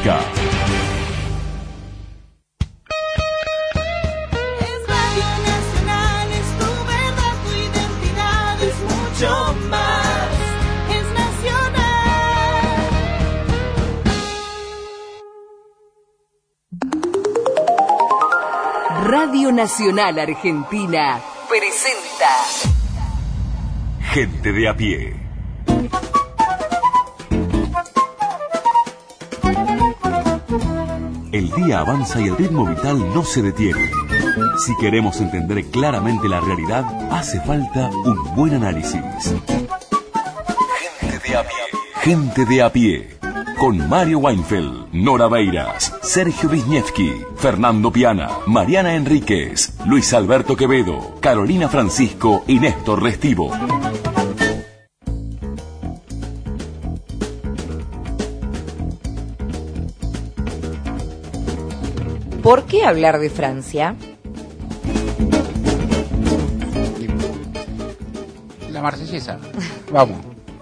música. Es Radio Nacional, es tu verdad, tu identidad, es mucho más, es nacional. Radio Nacional Argentina presenta Gente de a pie. El día avanza y el ritmo vital no se detiene. Si queremos entender claramente la realidad, hace falta un buen análisis. Gente de a pie. Gente de a pie. Con Mario Weinfeld, Nora Beiras, Sergio Wisniewski, Fernando Piana, Mariana Enríquez, Luis Alberto Quevedo, Carolina Francisco y Néstor Restivo. ¿Por qué hablar de Francia? La marsellesa. Vamos.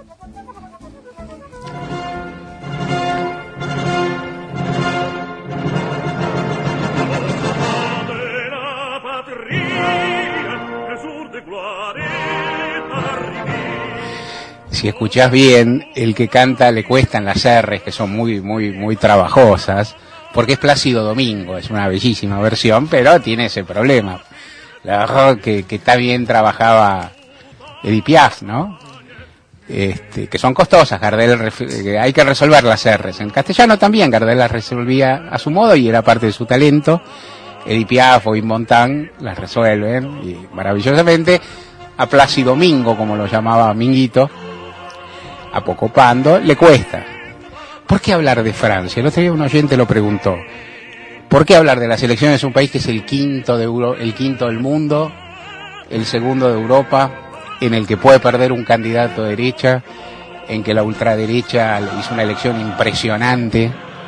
Si escuchás bien, el que canta le cuestan las R's, que son muy trabajosas, porque es Plácido Domingo, es una bellísima versión, pero tiene ese problema. La verdad que está bien trabajaba Edith Piaf, ¿no? Que son costosas. Gardel hay que resolver las R's. En castellano también Gardel las resolvía a su modo y era parte de su talento. Edith Piaf o Yves Montand las resuelven y maravillosamente. A Plácido Domingo, como lo llamaba Minguito, Apocopando, le cuesta. ¿Por qué hablar de Francia? El otro día un oyente lo preguntó. ¿Por qué hablar de las elecciones de un país que es el quinto del mundo, el segundo de Europa, en el que puede perder un candidato de derecha, en que la ultraderecha hizo una elección impresionante?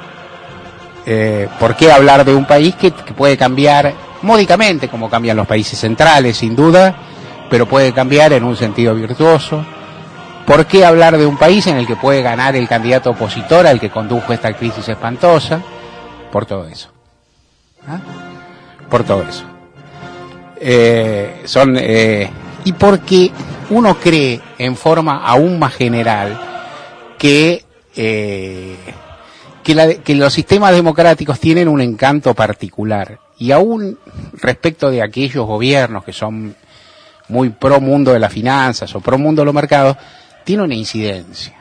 ¿Por qué hablar de un país que puede cambiar módicamente, como cambian los países centrales, sin duda, pero puede cambiar en un sentido virtuoso? ¿Por qué hablar de un país en el que puede ganar el candidato opositor al que condujo esta crisis espantosa? Por todo eso. ¿Ah? Por todo eso. Y porque uno cree en forma aún más general que los sistemas democráticos tienen un encanto particular. Y aún respecto de aquellos gobiernos que son muy pro mundo de las finanzas o pro mundo de los mercados, tiene una incidencia.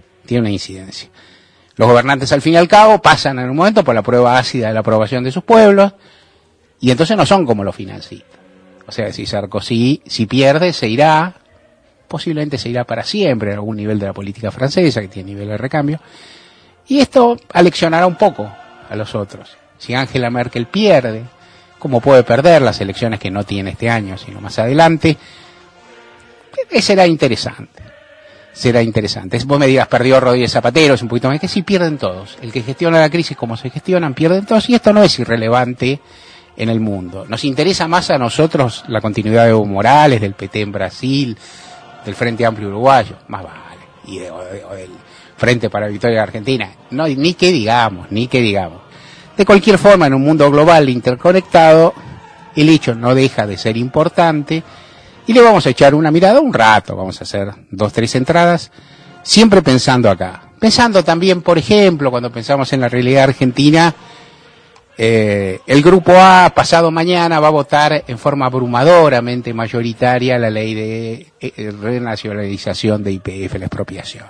Los gobernantes, al fin y al cabo, pasan en un momento por la prueba ácida de la aprobación de sus pueblos, y entonces no son como los financistas. O sea, si Sarkozy, si pierde, posiblemente se irá para siempre en algún nivel de la política francesa, que tiene nivel de recambio, y esto aleccionará un poco a los otros. Si Angela Merkel pierde, como puede perder las elecciones que no tiene este año, sino más adelante, será interesante. Vos me dirás, perdió Rodríguez Zapatero, es un poquito más, que sí, pierden todos. El que gestiona la crisis como se gestionan, pierden todos, y esto no es irrelevante en el mundo. Nos interesa más a nosotros la continuidad de Evo Morales, del PT en Brasil, del Frente Amplio Uruguayo, más vale, y del Frente para la Victoria de Argentina. No, ni que digamos. De cualquier forma, en un mundo global interconectado, el hecho no deja de ser importante. Y le vamos a echar una mirada un rato, vamos a hacer 2-3 entradas, siempre pensando acá. Pensando también, por ejemplo, cuando pensamos en la realidad argentina, el Grupo A pasado mañana va a votar en forma abrumadoramente mayoritaria la ley de renacionalización de YPF, la expropiación.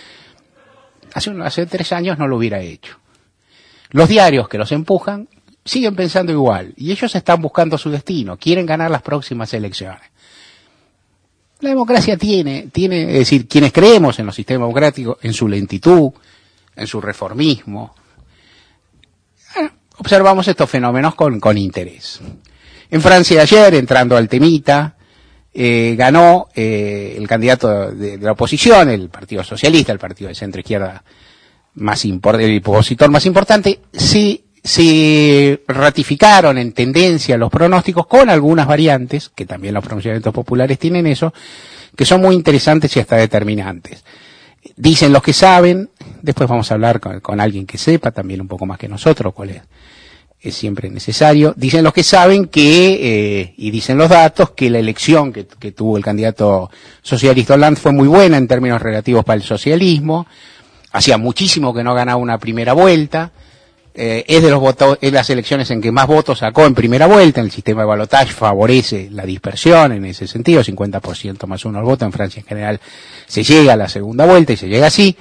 Hace 3 años no lo hubiera hecho. Los diarios que los empujan siguen pensando igual, y ellos están buscando su destino, quieren ganar las próximas elecciones. La democracia tiene, es decir, quienes creemos en los sistemas democráticos, en su lentitud, en su reformismo, observamos estos fenómenos con interés. En Francia ayer, entrando al temita, ganó el candidato de la oposición, el Partido Socialista, el partido de centro-izquierda el opositor más importante. Se ratificaron en tendencia los pronósticos con algunas variantes, que también los pronunciamientos populares tienen eso, que son muy interesantes y hasta determinantes. Dicen los que saben, después vamos a hablar con alguien que sepa también un poco más que nosotros, cuál es siempre necesario. Dicen los que saben que, y dicen los datos, que la elección que tuvo el candidato socialista Hollande fue muy buena en términos relativos para el socialismo. Hacía muchísimo que no ganaba una primera vuelta. Es las elecciones en que más votos sacó en primera vuelta. En el sistema de balotaje favorece la dispersión en ese sentido, 50% más uno al voto. En Francia en general se llega a la segunda vuelta y se llega así.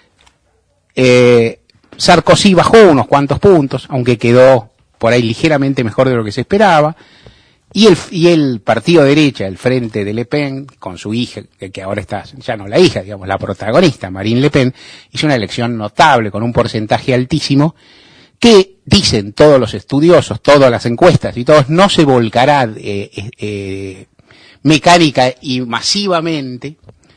Sarkozy bajó unos cuantos puntos, aunque quedó por ahí ligeramente mejor de lo que se esperaba. Y el partido de derecha, el Frente de Le Pen, con su hija, que ahora está, ya no la hija, digamos, la protagonista, Marine Le Pen, hizo una elección notable con un porcentaje altísimo, que dicen todos los estudiosos, todas las encuestas y todos, no se volcará mecánica y masivamente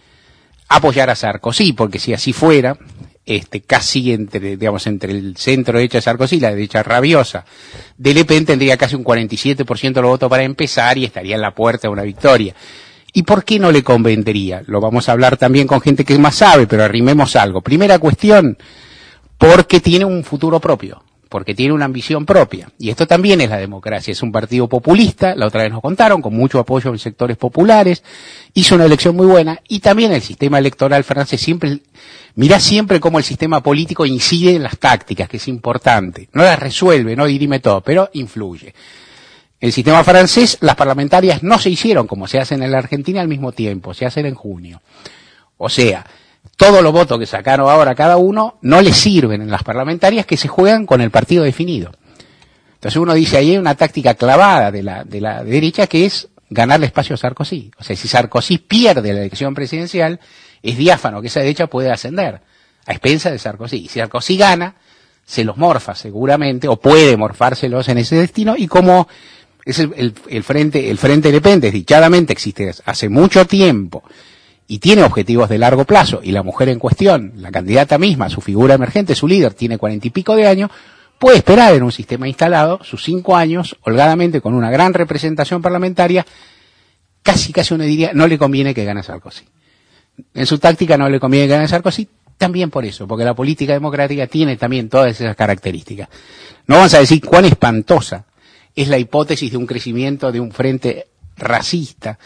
a apoyar a Sarkozy, porque si así fuera, casi entre el centro derecha de Sarkozy y la derecha rabiosa de Le Pen tendría casi un 47% de los votos para empezar y estaría en la puerta de una victoria. ¿Y por qué no le convendría? Lo vamos a hablar también con gente que más sabe, pero arrimemos algo. Primera cuestión, porque tiene un futuro propio, porque tiene una ambición propia. Y esto también es la democracia. Es un partido populista, la otra vez nos contaron, con mucho apoyo en sectores populares, hizo una elección muy buena, y también el sistema electoral francés mirá siempre cómo el sistema político incide en las tácticas, que es importante. No las resuelve, no dirime todo, pero influye. El sistema francés, las parlamentarias no se hicieron como se hacen en la Argentina al mismo tiempo, se hacen en junio. O sea, todos los votos que sacaron ahora cada uno no les sirven en las parlamentarias, que se juegan con el partido definido. Entonces uno dice, ahí hay una táctica clavada de la derecha, que es ganarle espacio a Sarkozy. O sea, si Sarkozy pierde la elección presidencial, es diáfano que esa derecha puede ascender a expensas de Sarkozy. Y si Sarkozy gana, se los morfa seguramente, o puede morfárselos en ese destino, y como es el Frente Le Pen, desdichadamente existe hace mucho tiempo, y tiene objetivos de largo plazo, y la mujer en cuestión, la candidata misma, su figura emergente, su líder, tiene 40 y pico de años, puede esperar en un sistema instalado sus 5 años, holgadamente, con una gran representación parlamentaria. Casi uno diría, no le conviene que gane Sarkozy. En su táctica no le conviene que gane Sarkozy, también por eso, porque la política democrática tiene también todas esas características. No vamos a decir cuán espantosa es la hipótesis de un crecimiento de un frente racista,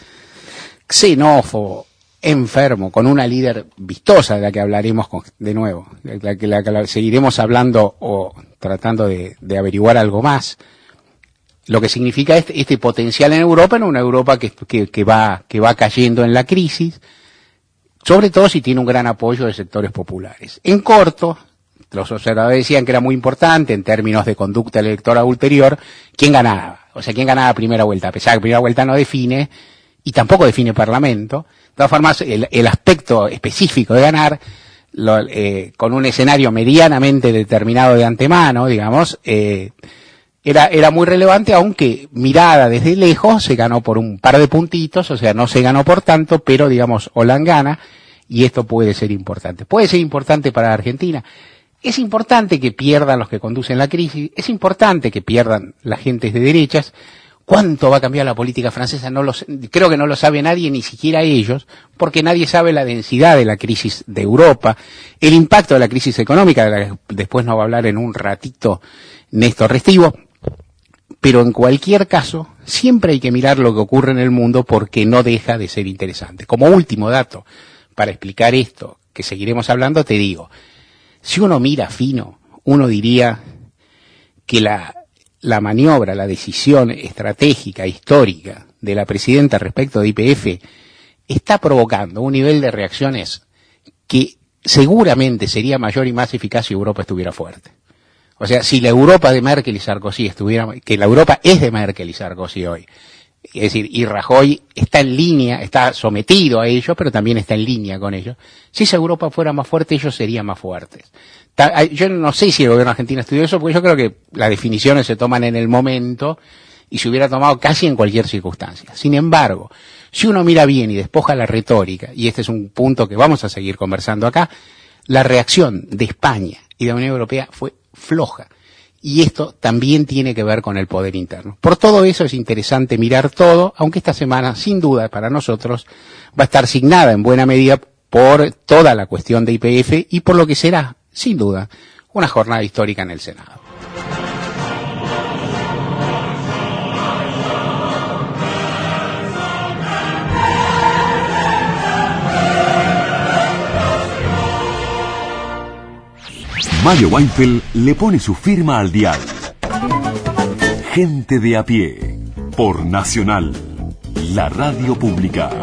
xenófobo, enfermo, con una líder vistosa, de la que hablaremos de nuevo, de la que seguiremos hablando o tratando de averiguar algo más. Lo que significa este potencial en Europa, en una Europa que va cayendo en la crisis, sobre todo si tiene un gran apoyo de sectores populares. En corto, los observadores decían que era muy importante en términos de conducta electoral ulterior quién ganaba. O sea, quién ganaba a primera vuelta, a pesar que primera vuelta no define, y tampoco define Parlamento. De todas formas, el aspecto específico de ganar, con un escenario medianamente determinado de antemano, digamos, era muy relevante, aunque mirada desde lejos se ganó por un par de puntitos, o sea, no se ganó por tanto, pero digamos, Hollande gana, y esto puede ser importante. Puede ser importante para Argentina. Es importante que pierdan los que conducen la crisis, es importante que pierdan las gentes de derechas. ¿Cuánto va a cambiar la política francesa? Creo que no lo sabe nadie, ni siquiera ellos, porque nadie sabe la densidad de la crisis de Europa, el impacto de la crisis económica, de la que después nos va a hablar en un ratito Néstor Restivo. Pero en cualquier caso, siempre hay que mirar lo que ocurre en el mundo, porque no deja de ser interesante. Como último dato, para explicar esto, que seguiremos hablando, te digo, si uno mira fino, uno diría que la maniobra, la decisión estratégica, histórica de la presidenta respecto de YPF está provocando un nivel de reacciones que seguramente sería mayor y más eficaz si Europa estuviera fuerte. O sea, si la Europa de Merkel y Sarkozy que la Europa es de Merkel y Sarkozy hoy, es decir, y Rajoy está en línea, está sometido a ellos, pero también está en línea con ellos. Si esa Europa fuera más fuerte, ellos serían más fuertes. Yo no sé si el gobierno argentino estudió eso, porque yo creo que las definiciones se toman en el momento y se hubiera tomado casi en cualquier circunstancia. Sin embargo, si uno mira bien y despoja la retórica, y este es un punto que vamos a seguir conversando acá, la reacción de España y de la Unión Europea fue floja. Y esto también tiene que ver con el poder interno. Por todo eso es interesante mirar todo, aunque esta semana, sin duda, para nosotros, va a estar signada en buena medida por toda la cuestión de YPF y por lo que será, sin duda, una jornada histórica en el Senado. Mario Weinfeld le pone su firma al dial. Gente de a pie, por Nacional, la radio pública.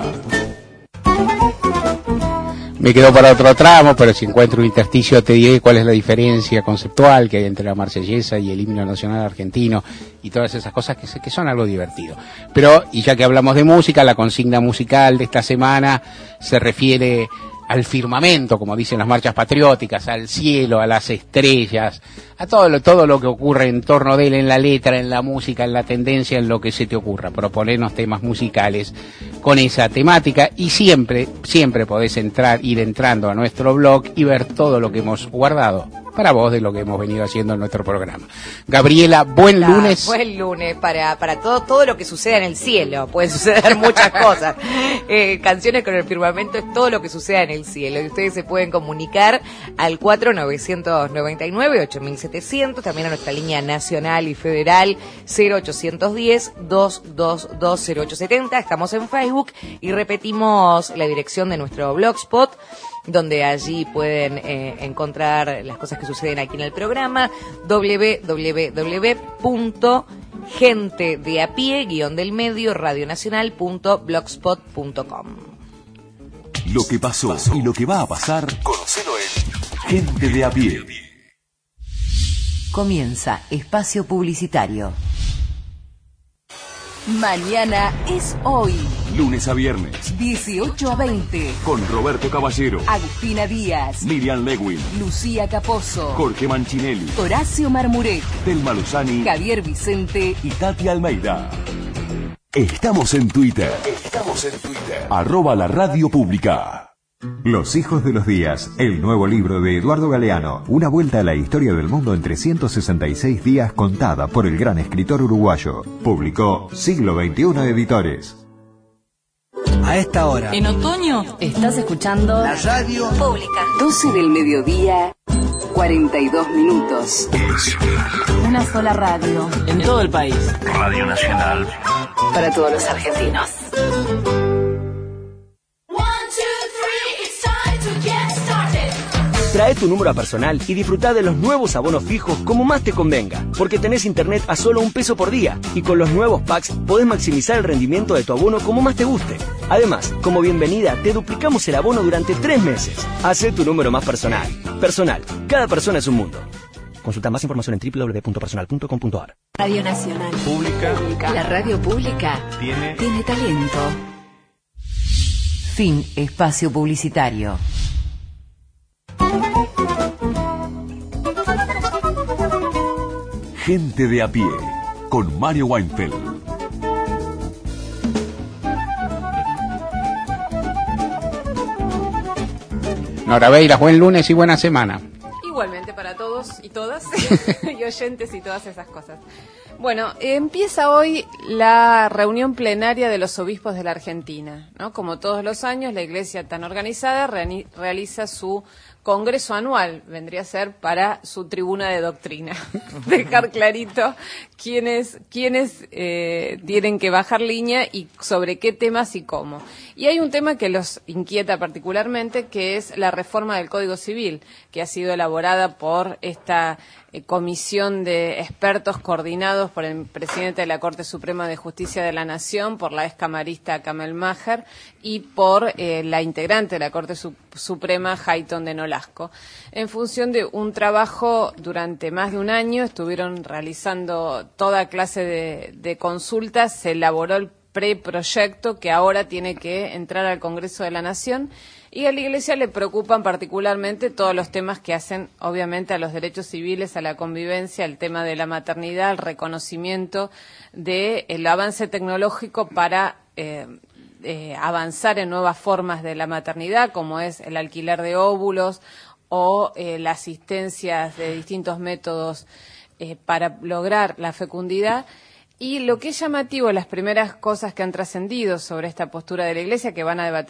Me quedo para otro tramo, pero si encuentro un intersticio te diré cuál es la diferencia conceptual que hay entre la marsellesa y el himno nacional argentino y todas esas cosas que son algo divertido. Pero, y ya que hablamos de música, la consigna musical de esta semana se refiere al firmamento, como dicen las marchas patrióticas, al cielo, a las estrellas, a todo lo que ocurre en torno de él, en la letra, en la música, en la tendencia, en lo que se te ocurra. Proponernos temas musicales con esa temática y siempre podés ir entrando a nuestro blog y ver todo lo que hemos guardado para vos de lo que hemos venido haciendo en nuestro programa. Gabriela, buen lunes. Buen lunes para todo lo que suceda en el cielo. Pueden suceder muchas cosas. Canciones con el firmamento es todo lo que suceda en el cielo. Y ustedes se pueden comunicar al 4999-8700, también a nuestra línea nacional y federal 0810-222-0870. Estamos en Facebook y repetimos la dirección de nuestro blogspot, donde allí pueden encontrar las cosas que suceden aquí en el programa, www.gentedeapie_del-medio radionacional.blogspot.com. Lo que pasó y lo que va a pasar, conocelo en Gente de a pie. Comienza espacio publicitario. Mañana es hoy. Lunes a viernes, 18 a 20. con Roberto Caballero, Agustina Díaz, Miriam Lewin, Lucía Caposo, Jorge Manchinelli, Horacio Marmuret, Telma Luzani Javier Vicente y Tati Almeida. Estamos en Twitter. @la radio pública. Los hijos de los días, el nuevo libro de Eduardo Galeano, una vuelta a la historia del mundo en 366 días contada por el gran escritor uruguayo. Publicó Siglo XXI Editores. A esta hora, En otoño Estás escuchando la radio pública. 12 del mediodía, 42 minutos. Una sola radio. en todo el país. Para todos los argentinos. Trae tu número personal y disfruta de los nuevos abonos fijos como más te convenga, porque tenés internet a solo $1 por día y con los nuevos packs podés maximizar el rendimiento de tu abono como más te guste. Además, como bienvenida, te duplicamos el abono durante 3 meses. Hacé tu número más personal. Personal, cada persona es un mundo. Consulta más información en www.personal.com.ar. Radio Nacional. La radio pública tiene talento. Fin espacio publicitario. Gente de a pie, con Mario Weinfeld. Nora Beiras, buen lunes y buena semana. Igualmente para todos y todas, y oyentes y todas esas cosas. Bueno, empieza hoy la reunión plenaria de los obispos de la Argentina, ¿no? Como todos los años, la Iglesia tan organizada realiza su congreso anual, vendría a ser para su tribuna de doctrina. Dejar clarito quiénes tienen que bajar línea y sobre qué temas y cómo. Y hay un tema que los inquieta particularmente, que es la reforma del Código Civil, que ha sido elaborada por esta comisión de expertos coordinados por el presidente de la Corte Suprema de Justicia de la Nación, por la excamarista Kamel Maher y por la integrante de la Corte Suprema, Hayton de Nolasco. En función de un trabajo durante más de un año, estuvieron realizando toda clase de consultas, se elaboró el preproyecto que ahora tiene que entrar al Congreso de la Nación. Y a la Iglesia le preocupan particularmente todos los temas que hacen, obviamente, a los derechos civiles, a la convivencia, el tema de la maternidad, el reconocimiento del avance tecnológico para avanzar en nuevas formas de la maternidad, como es el alquiler de óvulos o la asistencia de distintos métodos para lograr la fecundidad. Y lo que es llamativo, las primeras cosas que han trascendido sobre esta postura de la Iglesia, que van a debatir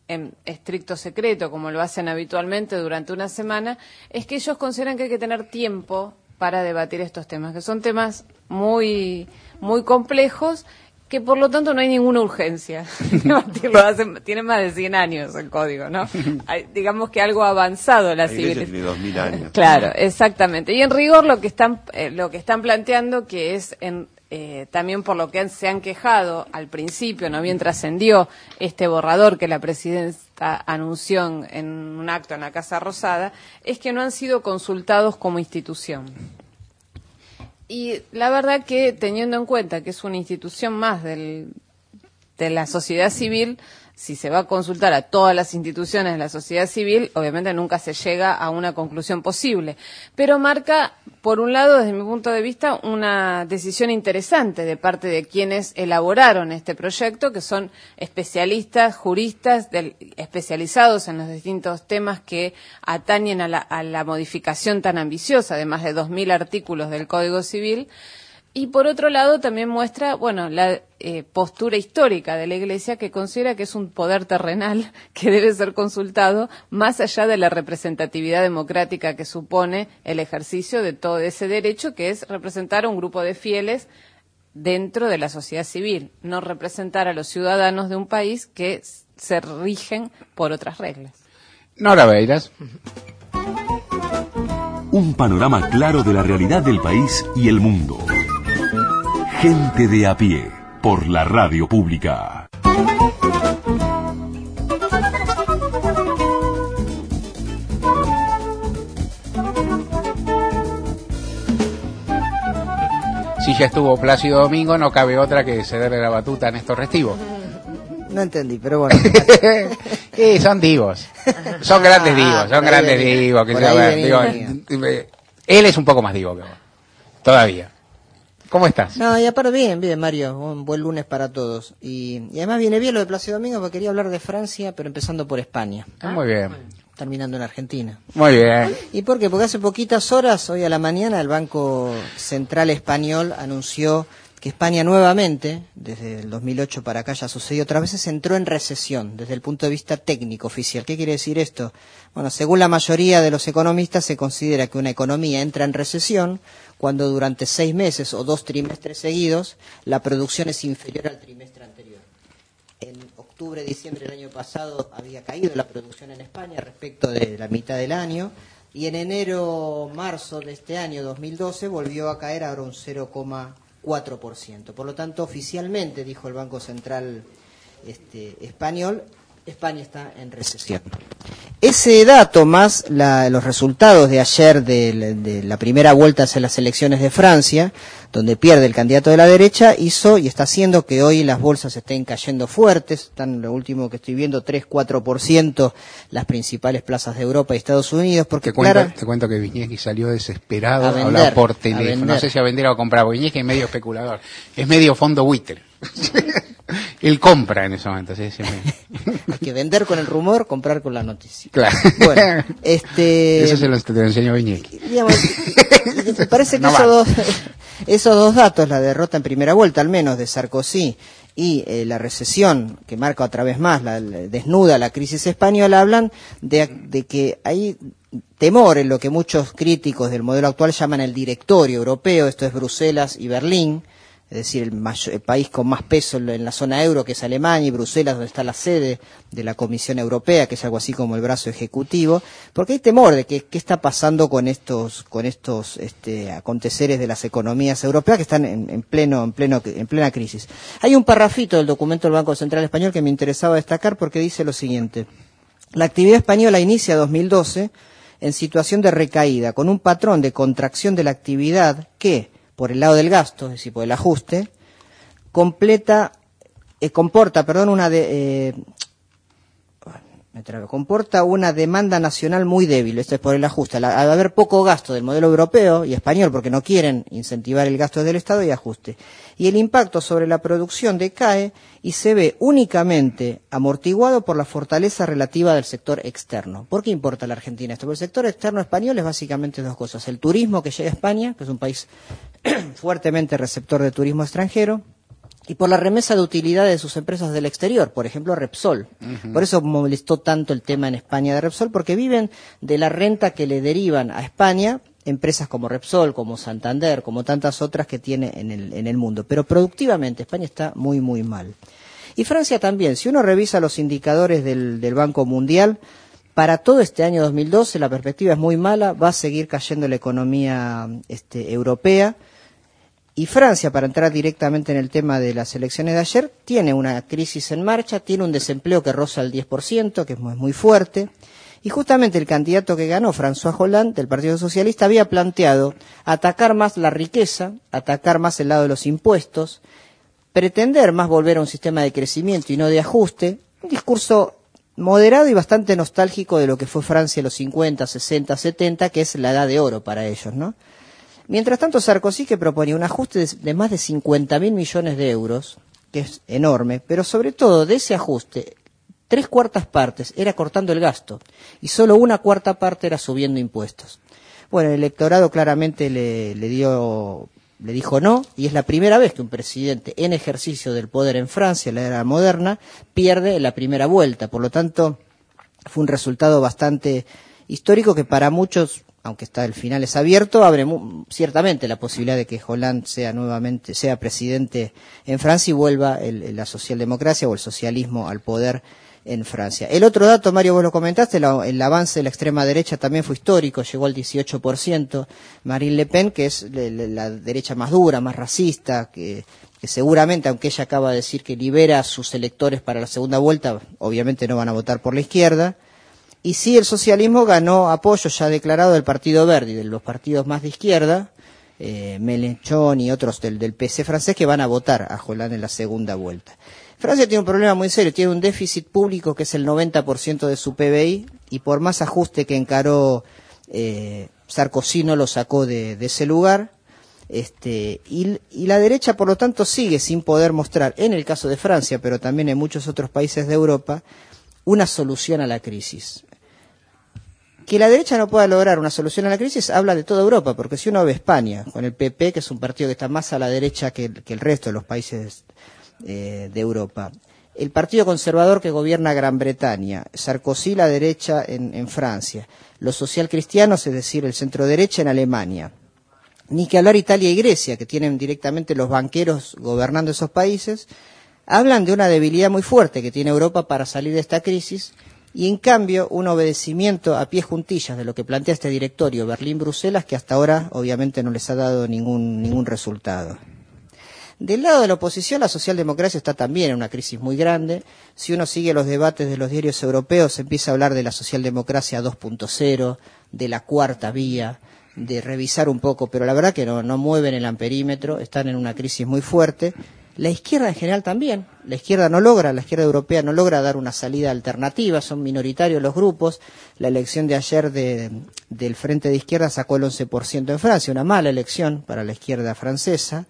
en estricto secreto, como lo hacen habitualmente durante una semana, es que ellos consideran que hay que tener tiempo para debatir estos temas, que son temas muy, muy complejos, que por lo tanto no hay ninguna urgencia. Tiene más de 100 años el código, ¿no? Digamos que algo avanzado la civilización. Tiene 2000 años. Claro, exactamente. Y en rigor lo que están planteando, que es también por lo que se han quejado al principio, no bien trascendió este borrador que la presidenta anunció en un acto en la Casa Rosada, es que no han sido consultados como institución. Y la verdad que, teniendo en cuenta que es una institución más de la sociedad civil, si se va a consultar a todas las instituciones de la sociedad civil, obviamente nunca se llega a una conclusión posible. Pero marca, por un lado, desde mi punto de vista, una decisión interesante de parte de quienes elaboraron este proyecto, que son especialistas, juristas, especializados en los distintos temas que atañen a la modificación tan ambiciosa de más de 2000 artículos del Código Civil. Y por otro lado también muestra, la postura histórica de la Iglesia, que considera que es un poder terrenal que debe ser consultado más allá de la representatividad democrática que supone el ejercicio de todo ese derecho, que es representar a un grupo de fieles dentro de la sociedad civil, no representar a los ciudadanos de un país que se rigen por otras reglas. Nora Beiras. Un panorama claro de la realidad del país y el mundo. Gente de a pie, por la radio pública. Si ya estuvo Plácido Domingo, no cabe otra que cederle la batuta a Néstor Restivo. No entendí, pero bueno. Son divos. Son grandes divos, él es un poco más divo que vos. Todavía. ¿Cómo estás? No, y aparte bien, Mario. Un buen lunes para todos. Y además viene bien lo de Plácido Domingo, porque quería hablar de Francia, pero empezando por España. Muy bien. Terminando en Argentina. Muy bien. ¿Y por qué? Porque hace poquitas horas, hoy a la mañana, el Banco Central Español anunció que España nuevamente, desde el 2008 para acá ya sucedió otras veces, entró en recesión desde el punto de vista técnico oficial. ¿Qué quiere decir esto? Bueno, según la mayoría de los economistas, se considera que una economía entra en recesión cuando durante 6 meses o 2 trimestres seguidos la producción es inferior al trimestre anterior. En octubre, diciembre del año pasado había caído la producción en España respecto de la mitad del año, y en enero, marzo de este año 2012 volvió a caer ahora un 0,4%. Por lo tanto, oficialmente, dijo el Banco Central español, España está en recesión. Ese dato más los resultados de ayer de la primera vuelta hacia las elecciones de Francia, donde pierde el candidato de la derecha, hizo y está haciendo que hoy las bolsas estén cayendo fuertes. Están, lo último que estoy viendo, 3-4% las principales plazas de Europa y Estados Unidos. Porque te cuento que Viñeski salió desesperado a hablar por teléfono. No sé si a vender o a comprar. Viñeski es medio especulador, es medio fondo buitre. Él compra en ese momento. ¿Sí? Hay que vender con el rumor, comprar con la noticia. Claro. Bueno, eso se lo enseñó Viñeski. Digamos, me parece que esos dos datos, la derrota en primera vuelta al menos de Sarkozy y la recesión que marca otra vez más, desnuda la crisis española, hablan de que hay temor en lo que muchos críticos del modelo actual llaman el directorio europeo. Esto es Bruselas y Berlín. Es decir, el país con más peso en la zona euro, que es Alemania, y Bruselas, donde está la sede de la Comisión Europea, que es algo así como el brazo ejecutivo, porque hay temor de qué está pasando con estos aconteceres de las economías europeas que están en plena crisis. Hay un parrafito del documento del Banco Central Español que me interesaba destacar, porque dice lo siguiente: la actividad española inicia 2012 en situación de recaída, con un patrón de contracción de la actividad que, por el lado del gasto, es decir, por el ajuste, comporta una demanda nacional muy débil. Esto es por el ajuste. Al haber poco gasto del modelo europeo y español, porque no quieren incentivar el gasto del Estado, y ajuste. Y el impacto sobre la producción decae y se ve únicamente amortiguado por la fortaleza relativa del sector externo. ¿Por qué importa la Argentina esto? Porque el sector externo español es básicamente dos cosas: el turismo que llega a España, que es un país fuertemente receptor de turismo extranjero, y por la remesa de utilidades de sus empresas del exterior, por ejemplo Repsol. Por eso molestó tanto el tema en España de Repsol, porque viven de la renta que le derivan a España empresas como Repsol, como Santander, como tantas otras que tiene en el mundo. Pero productivamente España está muy, muy mal. Y Francia también. Si uno revisa los indicadores del Banco Mundial, para todo este año 2012 la perspectiva es muy mala, va a seguir cayendo la economía europea. Y Francia, para entrar directamente en el tema de las elecciones de ayer, tiene una crisis en marcha, tiene un desempleo que roza el 10%, que es muy fuerte. Y justamente el candidato que ganó, François Hollande, del Partido Socialista, había planteado atacar más la riqueza, atacar más el lado de los impuestos, pretender más volver a un sistema de crecimiento y no de ajuste, un discurso moderado y bastante nostálgico de lo que fue Francia en los 50, 60, 70, que es la edad de oro para ellos, ¿no? Mientras tanto, Sarkozy, que proponía un ajuste de más de 50.000 millones de euros, que es enorme, pero sobre todo de ese ajuste, 3/4 partes era cortando el gasto y solo 1/4 parte era subiendo impuestos. Bueno, el electorado claramente le dijo no, y es la primera vez que un presidente en ejercicio del poder en Francia, en la era moderna, pierde la primera vuelta. Por lo tanto, fue un resultado bastante histórico que para muchos, aunque el final es abierto, abre ciertamente la posibilidad de que Hollande sea presidente en Francia y vuelva la socialdemocracia o el socialismo al poder en Francia. El otro dato, Mario, vos lo comentaste, el avance de la extrema derecha también fue histórico, llegó al 18%. Marine Le Pen, que es la derecha más dura, más racista, que seguramente, aunque ella acaba de decir que libera a sus electores para la segunda vuelta, obviamente no van a votar por la izquierda. Y sí, el socialismo ganó apoyo ya declarado del Partido Verde y de los partidos más de izquierda, Mélenchon y otros del PC francés, que van a votar a Hollande en la segunda vuelta. Francia tiene un problema muy serio, tiene un déficit público que es el 90% de su PBI, y por más ajuste que encaró Sarkozy no lo sacó de ese lugar. Y la derecha, por lo tanto, sigue sin poder mostrar, en el caso de Francia, pero también en muchos otros países de Europa, una solución a la crisis. Que la derecha no pueda lograr una solución a la crisis habla de toda Europa, porque si uno ve España, con el PP, que es un partido que está más a la derecha que el resto de los países de Europa, el Partido Conservador que gobierna Gran Bretaña, Sarkozy la derecha en Francia, los socialcristianos, es decir, el centro derecha en Alemania, ni que hablar Italia y Grecia, que tienen directamente los banqueros gobernando esos países, hablan de una debilidad muy fuerte que tiene Europa para salir de esta crisis, y en cambio un obedecimiento a pies juntillas de lo que plantea este directorio Berlín-Bruselas, que hasta ahora obviamente no les ha dado ningún resultado. Del lado de la oposición, la socialdemocracia está también en una crisis muy grande. Si uno sigue los debates de los diarios europeos, se empieza a hablar de la socialdemocracia 2.0, de la cuarta vía, de revisar un poco, pero la verdad que no mueven el amperímetro, están en una crisis muy fuerte. La izquierda en general también, la izquierda europea no logra dar una salida alternativa, son minoritarios los grupos. La elección de ayer del Frente de Izquierda sacó el 11% en Francia, una mala elección para la izquierda francesa.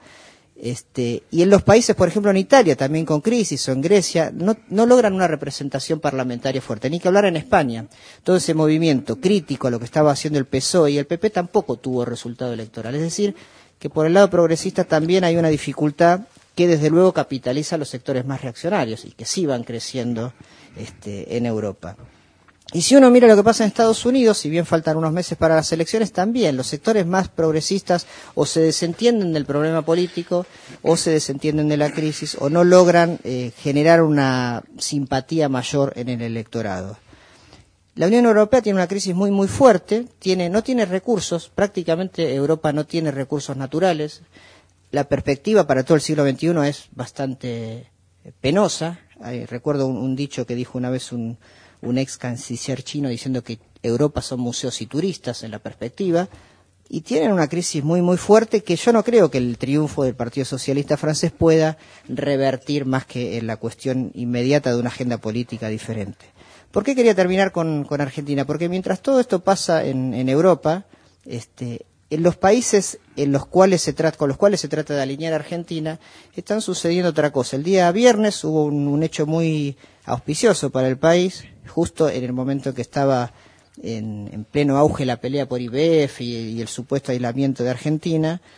Y en los países, por ejemplo en Italia, también con crisis, o en Grecia, no logran una representación parlamentaria fuerte, ni que hablar en España. Todo ese movimiento crítico a lo que estaba haciendo el PSOE y el PP tampoco tuvo resultado electoral. Es decir, que por el lado progresista también hay una dificultad que desde luego capitaliza a los sectores más reaccionarios y que sí van creciendo en Europa. Y si uno mira lo que pasa en Estados Unidos, si bien faltan unos meses para las elecciones, también los sectores más progresistas o se desentienden del problema político, o se desentienden de la crisis, o no logran generar una simpatía mayor en el electorado. La Unión Europea tiene una crisis muy, muy fuerte, no tiene recursos, prácticamente Europa no tiene recursos naturales. La perspectiva para todo el siglo XXI es bastante penosa. Recuerdo un dicho que dijo una vez un ex canciller chino diciendo que Europa son museos y turistas en la perspectiva, y tienen una crisis muy muy fuerte que yo no creo que el triunfo del Partido Socialista francés pueda revertir más que en la cuestión inmediata de una agenda política diferente. ¿Por qué quería terminar con Argentina? Porque mientras todo esto pasa en Europa, en los países con los cuales se trata de alinear a Argentina, están sucediendo otra cosa. El día viernes hubo un hecho muy auspicioso para el país, justo en el momento que estaba en pleno auge la pelea por YPF y el supuesto aislamiento de Argentina,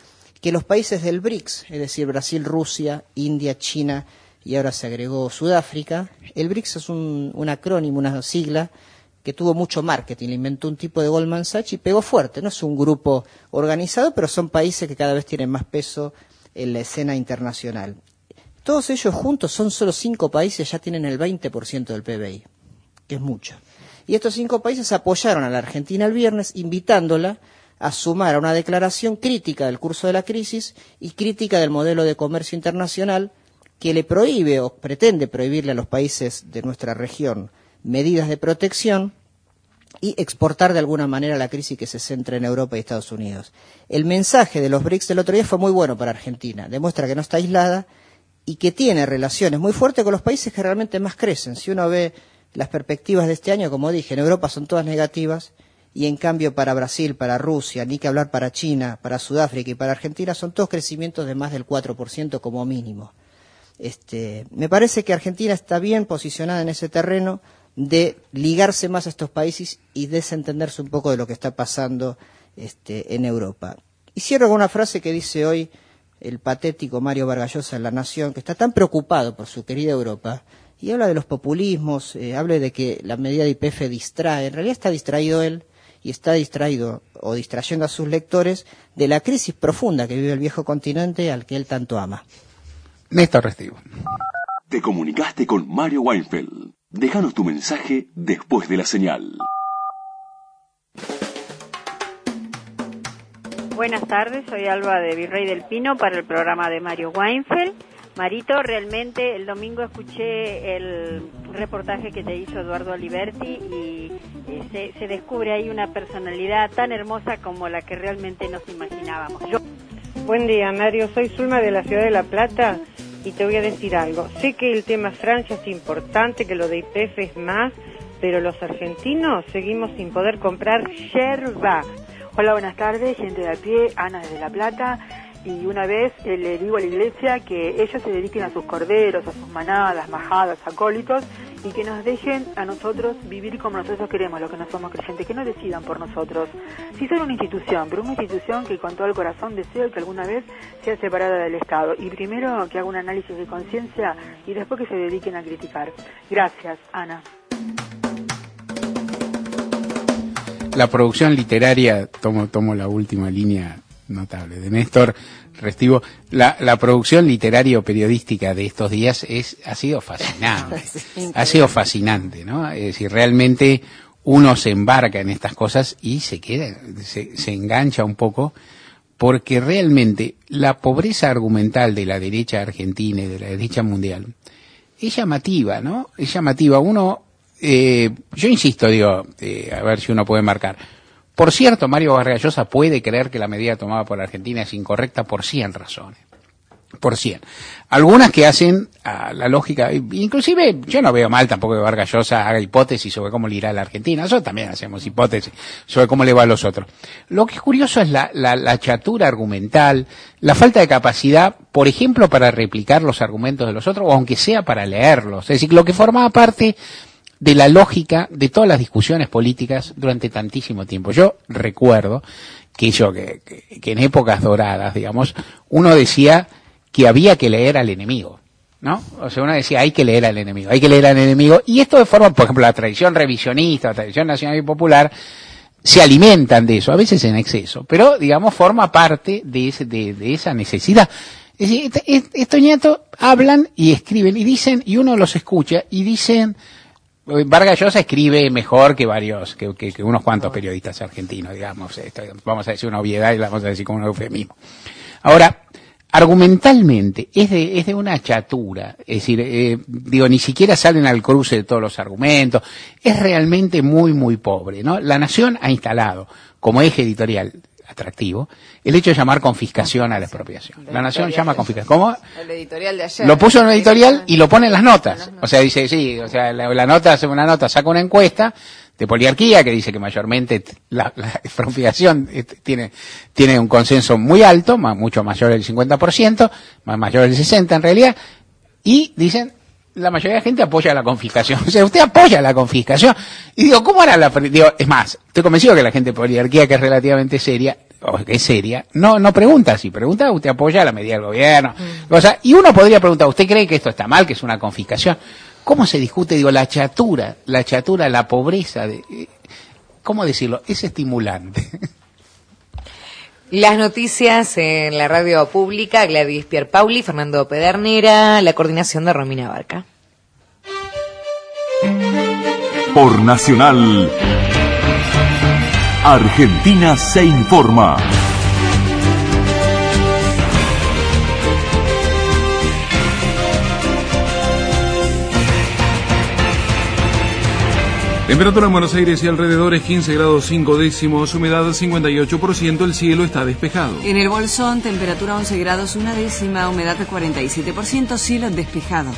que los países del BRICS, es decir, Brasil, Rusia, India, China y ahora se agregó Sudáfrica. El BRICS es un acrónimo, una sigla que tuvo mucho marketing, le inventó un tipo de Goldman Sachs y pegó fuerte. No es un grupo organizado, pero son países que cada vez tienen más peso en la escena internacional. Todos ellos juntos, son solo 5 países, ya tienen el 20% del PBI, que es mucho. Y estos 5 países apoyaron a la Argentina el viernes, invitándola a sumar a una declaración crítica del curso de la crisis y crítica del modelo de comercio internacional que le prohíbe o pretende prohibirle a los países de nuestra región medidas de protección y exportar de alguna manera la crisis que se centra en Europa y Estados Unidos. El mensaje de los BRICS del otro día fue muy bueno para Argentina. Demuestra que no está aislada y que tiene relaciones muy fuertes con los países que realmente más crecen. Si uno ve las perspectivas de este año, como dije, en Europa son todas negativas y en cambio para Brasil, para Rusia, ni que hablar para China, para Sudáfrica y para Argentina, son todos crecimientos de más del 4% como mínimo. Me parece que Argentina está bien posicionada en ese terreno de ligarse más a estos países y desentenderse un poco de lo que está pasando en Europa. Y cierro con una frase que dice hoy el patético Mario Vargas Llosa en La Nación, que está tan preocupado por su querida Europa, y habla de los populismos, habla de que la medida de YPF distrae. En realidad está distraído él, y está distraído o distrayendo a sus lectores de la crisis profunda que vive el viejo continente al que él tanto ama. Néstor Restivo. Te comunicaste con Mario Weinfeld. Déjanos tu mensaje después de la señal. Buenas tardes, soy Alba de Virrey del Pino para el programa de Mario Weinfeld. Marito, realmente el domingo escuché el reportaje que te hizo Eduardo Aliberti y se descubre ahí una personalidad tan hermosa como la que realmente nos imaginábamos. Buen día, Mario, soy Zulma de la ciudad de La Plata y te voy a decir algo. Sé que el tema Francia es importante, que lo de YPF es más, pero los argentinos seguimos sin poder comprar yerba. Hola, buenas tardes, gente de a pie, Ana desde La Plata, y una vez le digo a la iglesia que ellos se dediquen a sus corderos, a sus manadas, majadas, acólitos, y que nos dejen a nosotros vivir como nosotros queremos, lo que no somos creyentes, que no decidan por nosotros. Sí son una institución, pero una institución que con todo el corazón deseo que alguna vez sea separada del Estado, y primero que haga un análisis de conciencia y después que se dediquen a criticar. Gracias, Ana. La producción literaria, tomo la última línea notable de Néstor Restivo, la producción literaria o periodística de estos días ha sido fascinante, ha sido fascinante, ¿no? Es decir, realmente uno se embarca en estas cosas y se engancha un poco, porque realmente la pobreza argumental de la derecha argentina y de la derecha mundial es llamativa, ¿no? Es llamativa. Yo insisto, a ver si uno puede marcar. Por cierto, Mario Vargas Llosa puede creer que la medida tomada por la Argentina es incorrecta por 100 razones. Por 100. Algunas que hacen a la lógica, inclusive yo no veo mal tampoco que Vargas Llosa haga hipótesis sobre cómo le irá a la Argentina. Nosotros también hacemos hipótesis sobre cómo le va a los otros. Lo que es curioso es la chatura argumental, la falta de capacidad, por ejemplo, para replicar los argumentos de los otros, o aunque sea para leerlos. Es decir, lo que formaba parte de la lógica de todas las discusiones políticas durante tantísimo tiempo. Yo recuerdo que en épocas doradas, digamos, uno decía que había que leer al enemigo, ¿no? O sea, uno decía, hay que leer al enemigo, y esto de forma, por ejemplo, la tradición revisionista, la tradición nacional y popular, se alimentan de eso, a veces en exceso, pero, digamos, forma parte de esa necesidad. Es decir, estos nietos hablan y escriben y dicen, y uno los escucha y dicen, Vargas Llosa escribe mejor que que unos cuantos periodistas argentinos, digamos, vamos a decir una obviedad y la vamos a decir como un eufemismo. Ahora, argumentalmente es de una chatura, es decir, ni siquiera salen al cruce de todos los argumentos, es realmente muy, muy pobre, ¿no? La Nación ha instalado como eje editorial atractivo el hecho de llamar confiscación a la expropiación. La Nación llama confiscación. ¿Cómo? El editorial de ayer. Lo puso en un editorial y lo pone en las notas. O sea, dice, sí, o sea, la nota hace una nota, saca una encuesta de Poliarquía que dice que mayormente la expropiación tiene un consenso muy alto, mucho mayor del 50%, mayor del 60% en realidad, y dicen, la mayoría de la gente apoya la confiscación. O sea, usted apoya la confiscación. Y digo, ¿cómo hará es más, estoy convencido que la gente de Poliarquía, que es relativamente seria, o que es seria, no pregunta así, pregunta, usted apoya la medida del gobierno, o sea, y uno podría preguntar, ¿usted cree que esto está mal, que es una confiscación? ¿Cómo se discute, digo, la chatura, la pobreza, ¿cómo decirlo? Es estimulante. Las noticias en la radio pública, Gladys Pierpauli, Fernando Pedernera, la coordinación de Romina Barca. Por Nacional, Argentina se informa. Temperatura en Buenos Aires y alrededores 15 grados 5 décimos, humedad 58%, el cielo está despejado. En el Bolsón, temperatura 11 grados 1 décima, humedad 47%, cielo despejado.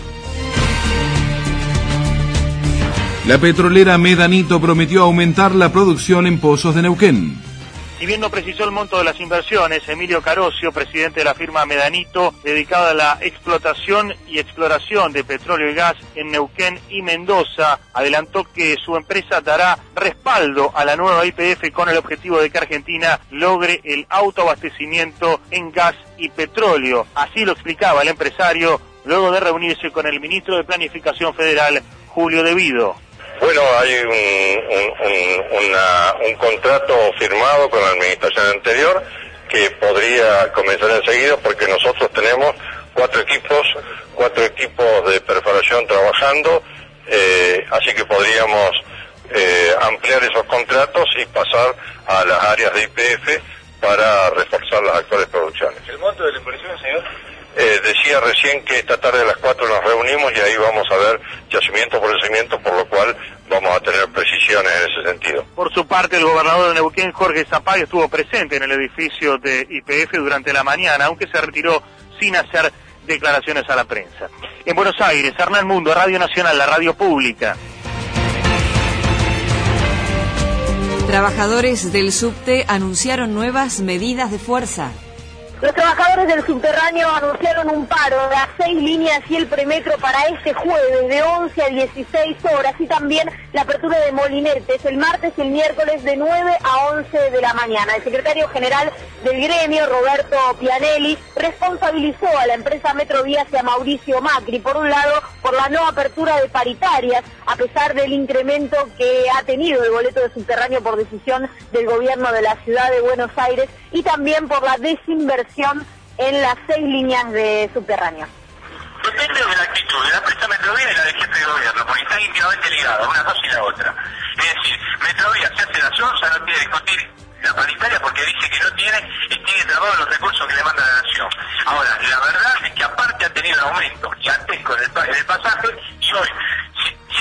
La petrolera Medanito prometió aumentar la producción en pozos de Neuquén. Si bien no precisó el monto de las inversiones, Emilio Carosio, presidente de la firma Medanito, dedicada a la explotación y exploración de petróleo y gas en Neuquén y Mendoza, adelantó que su empresa dará respaldo a la nueva YPF con el objetivo de que Argentina logre el autoabastecimiento en gas y petróleo. Así lo explicaba el empresario luego de reunirse con el ministro de Planificación Federal, Julio De Vido. Bueno, hay un contrato firmado con la administración anterior que podría comenzar enseguida porque nosotros tenemos cuatro equipos de perforación trabajando, así que podríamos ampliar esos contratos y pasar a las áreas de YPF para reforzar las actuales producciones. ¿El monto de la inversión, señor? Decía recién que esta tarde a las 4 nos reunimos y ahí vamos a ver yacimiento por yacimiento, por lo cual vamos a tener precisiones en ese sentido. Por su parte, el gobernador de Neuquén, Jorge Zapag, estuvo presente en el edificio de YPF durante la mañana, aunque se retiró sin hacer declaraciones a la prensa. En Buenos Aires, Hernán Mundo, Radio Nacional, la radio pública. Trabajadores del subte anunciaron nuevas medidas de fuerza. Los trabajadores del subterráneo anunciaron un paro de las 6 líneas y el premetro para este jueves de 11 a 16 horas y también la apertura de molinetes el martes y el miércoles de 9 a 11 de la mañana. El secretario general del gremio, Roberto Pianelli, responsabilizó a la empresa Metrovías y a Mauricio Macri, por un lado, por la no apertura de paritarias, a pesar del incremento que ha tenido el boleto de subterráneo por decisión del gobierno de la ciudad de Buenos Aires, y también por la desinversión en las 6 líneas de subterráneo. Depende de la actitud de la empresa Metrovías y la del jefe de gobierno, porque están íntimamente ligadas, una cosa y la otra. Es decir, Metrovías se hace la sonza, no quiere discutir la paritaria porque dice que no tiene y tiene trabados los recursos que le manda la nación. Ahora, la verdad es que aparte ha tenido aumento, y antes con el pasaje, y hoy, si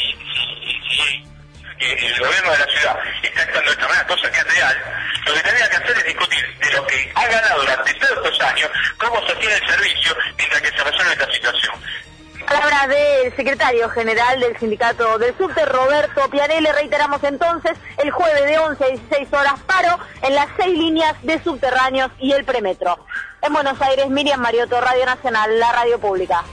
el gobierno de la ciudad está actuando de esta manera, cosa que es real, lo que tendría que hacer es discutir de lo que ha ganado durante todos estos años, cómo sostiene el servicio mientras que se resuelve esta situación. Palabras del secretario general del sindicato del subte, Roberto Pianelli. Reiteramos entonces, el jueves de 11 a 16 horas, paro en las 6 líneas de subterráneos y el premetro. En Buenos Aires, Miriam Mariotto, Radio Nacional, la radio pública.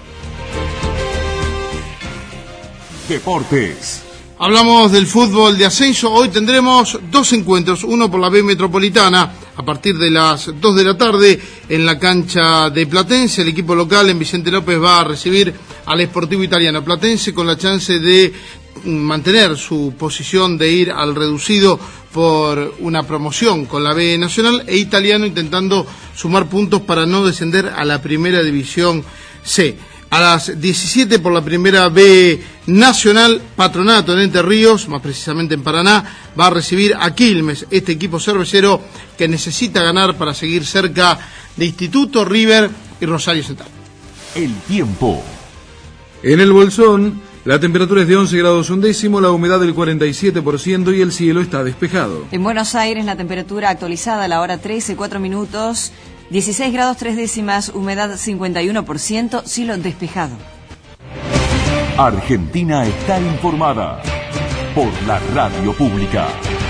Deportes. Hablamos del fútbol de ascenso. Hoy tendremos 2 encuentros, uno por la B Metropolitana a partir de las 2 de la tarde en la cancha de Platense. El equipo local en Vicente López va a recibir al Sportivo Italiano. Platense con la chance de mantener su posición de ir al reducido por una promoción con la B Nacional, e Italiano intentando sumar puntos para no descender a la Primera División C. A las 17 por la Primera B Nacional, Patronato en Entre Ríos, más precisamente en Paraná, va a recibir a Quilmes, este equipo cervecero que necesita ganar para seguir cerca de Instituto, River y Rosario Central. El tiempo. En el Bolsón, la temperatura es de 11 grados 1 décimo, la humedad del 47% y el cielo está despejado. En Buenos Aires, la temperatura actualizada a la hora 13, 4 minutos, 16 grados 3 décimas, humedad 51%, cielo despejado. Argentina está informada por la radio pública.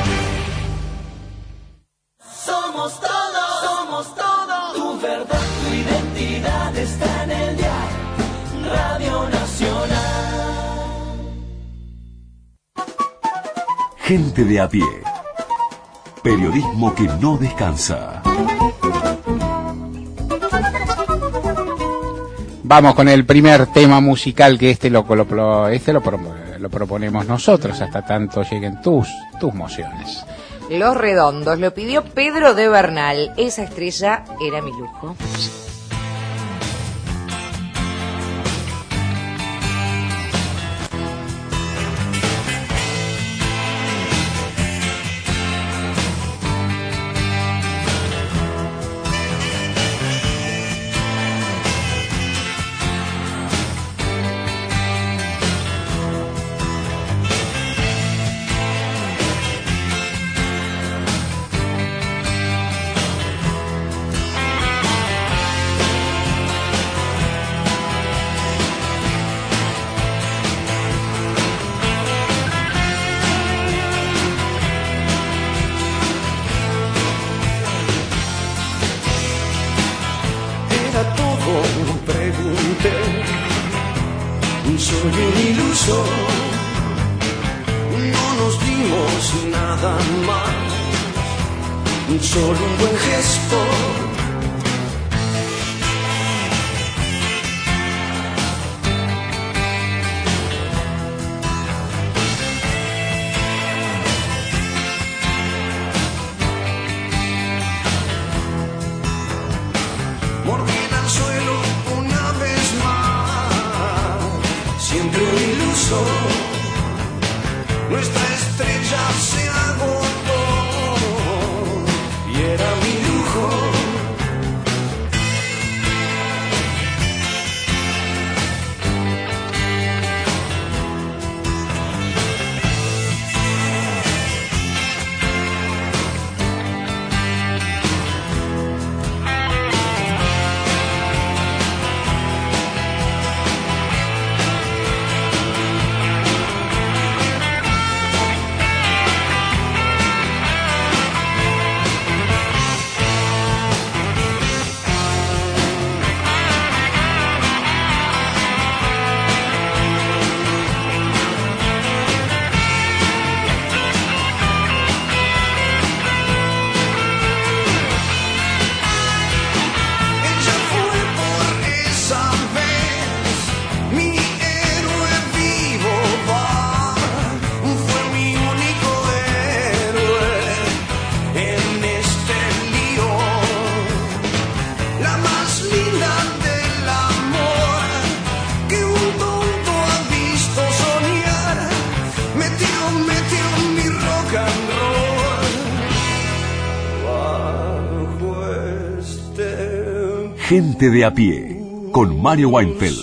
Somos todo, tu verdad, tu identidad está en el dial, Radio Nacional. Gente de a pie. Periodismo que no descansa. Vamos con el primer tema musical, que lo proponemos nosotros hasta tanto lleguen tus mociones. Los Redondos, lo pidió Pedro de Bernal. Esa estrella era mi lujo. Soy un iluso, no nos dimos nada más, solo un buen gesto. Mordida al suelo una vez más, siempre un iluso, nuestra estrella se agotó y era mi lujo. Gente de a pie, con Mario Weinfeld.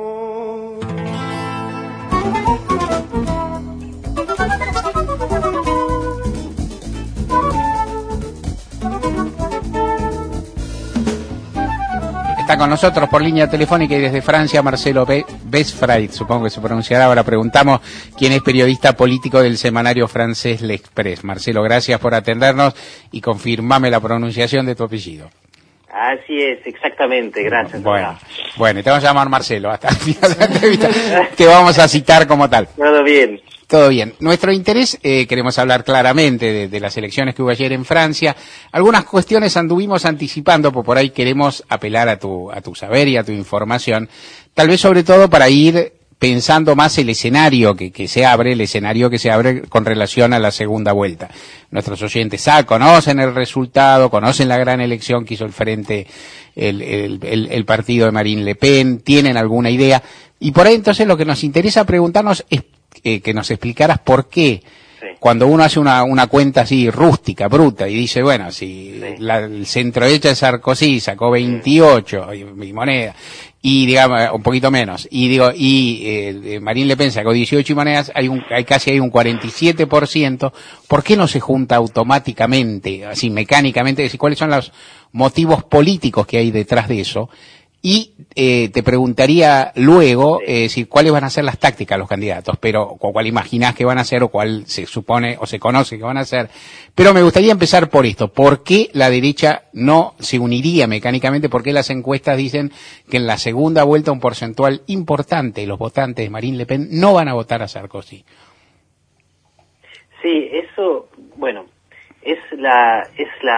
Está con nosotros por línea telefónica y desde Francia Marcelo Besfraid, supongo que se pronunciará. Ahora preguntamos quién es periodista político del semanario francés L'Express. Marcelo, gracias por atendernos y confirmame la pronunciación de tu apellido. Así es, exactamente, gracias. Bueno, y te vamos a llamar Marcelo hasta el final de la entrevista. Te vamos a citar como tal. Todo bien. Todo bien. Nuestro interés, queremos hablar claramente de las elecciones que hubo ayer en Francia. Algunas cuestiones anduvimos anticipando, pues por ahí queremos apelar a tu saber y a tu información. Tal vez sobre todo para ir pensando más el escenario que se abre con relación a la segunda vuelta. Nuestros oyentes conocen el resultado, conocen la gran elección que hizo el frente, el partido de Marine Le Pen, tienen alguna idea. Y por ahí entonces lo que nos interesa preguntarnos es que nos explicaras por qué, cuando uno hace una cuenta así rústica, bruta, y dice, bueno, si el centro derecha de Sarkozy sacó 28, mi moneda, y digamos, un poquito menos, y Marine Le Pen sacó 18 y monedas, hay casi un 47%, ¿por qué no se junta automáticamente, así mecánicamente? Es decir, ¿cuáles son los motivos políticos que hay detrás de eso? Y te preguntaría luego si cuáles van a ser las tácticas de los candidatos, pero cuál imaginás que van a ser o cuál se supone o se conoce que van a ser. Pero me gustaría empezar por esto. ¿Por qué la derecha no se uniría mecánicamente? ¿Por qué las encuestas dicen que en la segunda vuelta un porcentual importante de los votantes de Marine Le Pen no van a votar a Sarkozy? Sí, eso, bueno, es la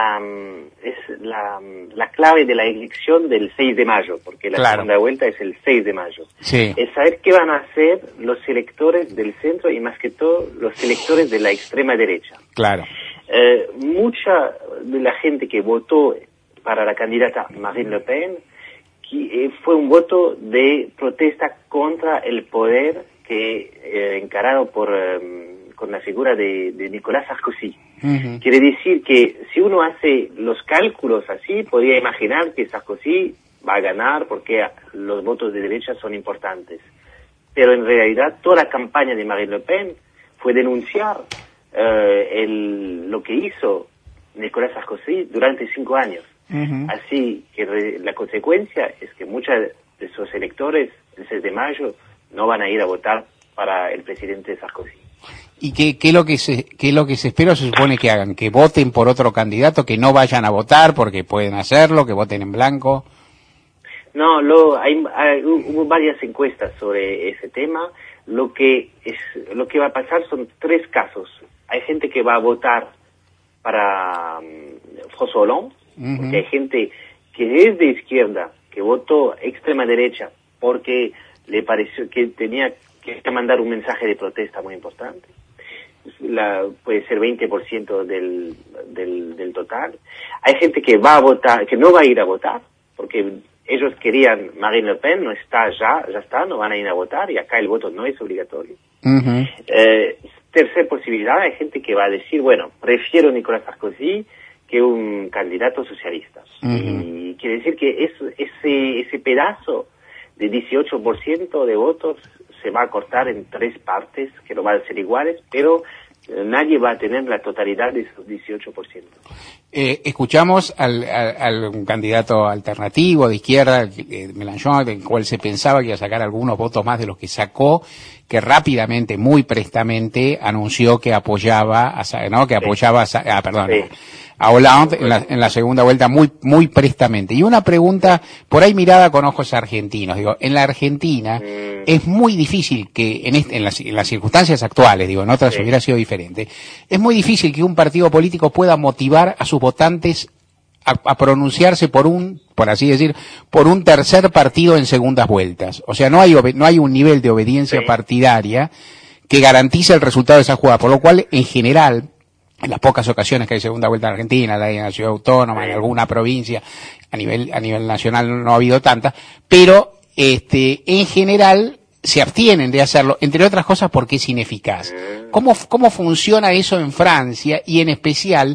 clave de la elección del 6 de mayo, porque la segunda vuelta es el 6 de mayo. Sí. Es saber qué van a hacer los electores del centro y más que todo los electores de la extrema derecha. Claro. Mucha de la gente que votó para la candidata Marine Le Pen fue un voto de protesta contra el poder que encarado con la figura de Nicolas Sarkozy. Uh-huh. Quiere decir que si uno hace los cálculos así, podría imaginar que Sarkozy va a ganar porque los votos de derecha son importantes. Pero en realidad toda la campaña de Marine Le Pen fue denunciar lo que hizo Nicolas Sarkozy durante 5 años. Uh-huh. Así que la consecuencia es que muchos de esos electores el 6 de mayo no van a ir a votar para el presidente Sarkozy. ¿Y qué es lo que se espera o se supone que hagan? ¿Que voten por otro candidato, que no vayan a votar porque pueden hacerlo, que voten en blanco? No, hubo varias encuestas sobre ese tema. Lo que va a pasar son 3 casos. Hay gente que va a votar para François Hollande, uh-huh. Porque hay gente que es de izquierda, que votó extrema derecha porque le pareció que tenía que mandar un mensaje de protesta muy importante. Puede ser 20% del total. Hay gente que va a votar, que no va a ir a votar, porque ellos querían Marine Le Pen, no está ya está, no van a ir a votar, y acá el voto no es obligatorio. Uh-huh. Tercera posibilidad, hay gente que va a decir, bueno, prefiero Nicolas Sarkozy que un candidato socialista. Uh-huh. Y quiere decir que ese pedazo de 18% de votos se va a cortar en 3 partes, que no van a ser iguales, pero nadie va a tener la totalidad de esos 18%. Escuchamos al un candidato alternativo de izquierda, Mélenchon, del cual se pensaba que iba a sacar algunos votos más de los que sacó, que rápidamente, muy prestamente, anunció que apoyaba a Hollande en la segunda vuelta muy prestamente. Y una pregunta, por ahí mirada con ojos argentinos, digo, en la Argentina es muy difícil que en las circunstancias actuales, digo, en otras hubiera sido diferente, es muy difícil que un partido político pueda motivar a sus votantes a pronunciarse por un tercer partido en segundas vueltas. O sea, no hay un nivel de obediencia partidaria que garantice el resultado de esa jugada, por lo cual, en general, en las pocas ocasiones que hay segunda vuelta en Argentina, la de la ciudad autónoma, en alguna provincia, a nivel nacional no ha habido tantas, pero en general se abstienen de hacerlo, entre otras cosas porque es ineficaz. ¿Cómo funciona eso en Francia y en especial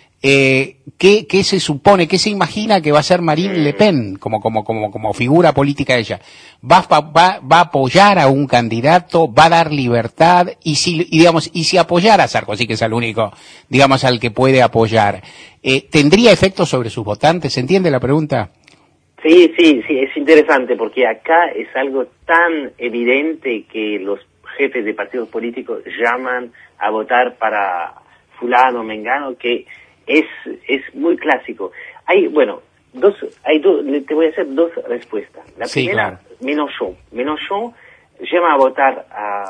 qué se supone, qué se imagina que va a ser Marine Le Pen como figura política ella? ¿Va a apoyar a un candidato? ¿Va a dar libertad? Y si apoyara a Sarkozy, que es el único, digamos, al que puede apoyar, ¿tendría efecto sobre sus votantes? ¿Se entiende la pregunta? Sí, es interesante porque acá es algo tan evidente que los jefes de partidos políticos llaman a votar para fulano, mengano, que es muy clásico. Te voy a hacer 2 respuestas. La primera, claro. Mélenchon llama a votar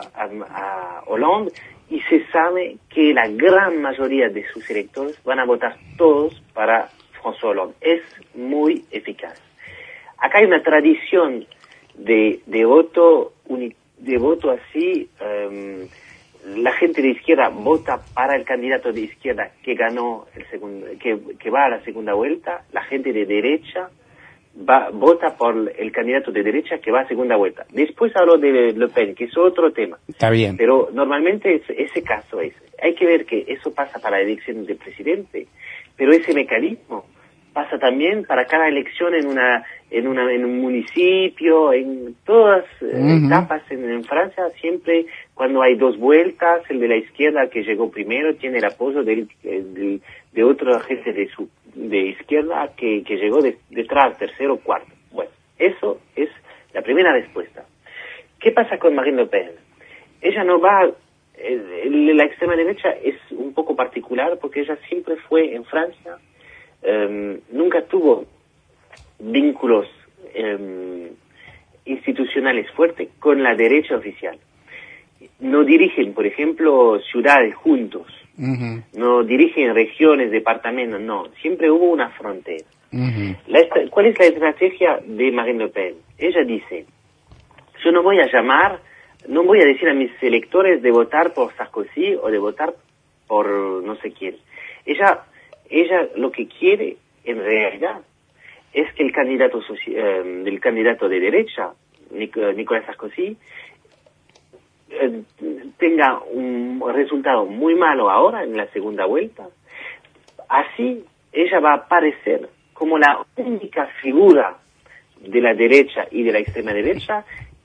a Hollande y se sabe que la gran mayoría de sus electores van a votar todos para François Hollande. Es muy eficaz. Acá hay una tradición de voto así. La gente de izquierda vota para el candidato de izquierda que ganó que va a la segunda vuelta. La gente de derecha vota por el candidato de derecha que va a segunda vuelta. Después hablo de Le Pen, que es otro tema. Está bien. Pero normalmente ese caso es. Hay que ver que eso pasa para la elección del presidente, pero ese mecanismo pasa también para cada elección en un municipio, en todas etapas en Francia. Siempre cuando hay 2 vueltas, el de la izquierda que llegó primero tiene el apoyo de otra gente de izquierda que llegó detrás, tercero, cuarto. Bueno, eso es la primera respuesta. ¿Qué pasa con Marine Le Pen? Ella no va... la extrema derecha es un poco particular porque ella siempre fue en Francia. Nunca tuvo vínculos institucionales fuertes con la derecha oficial. No dirigen, por ejemplo, ciudades juntos. no dirigen regiones, departamentos, no, siempre hubo una frontera. ¿Cuál es la estrategia de Marine Le Pen? Ella dice, yo no voy a decir a mis electores de votar por Sarkozy o de votar por no sé quién. Ella lo que quiere en realidad es que el candidato de derecha, Nicolas Sarkozy, tenga un resultado muy malo ahora en la segunda vuelta. Así ella va a aparecer como la única figura de la derecha y de la extrema derecha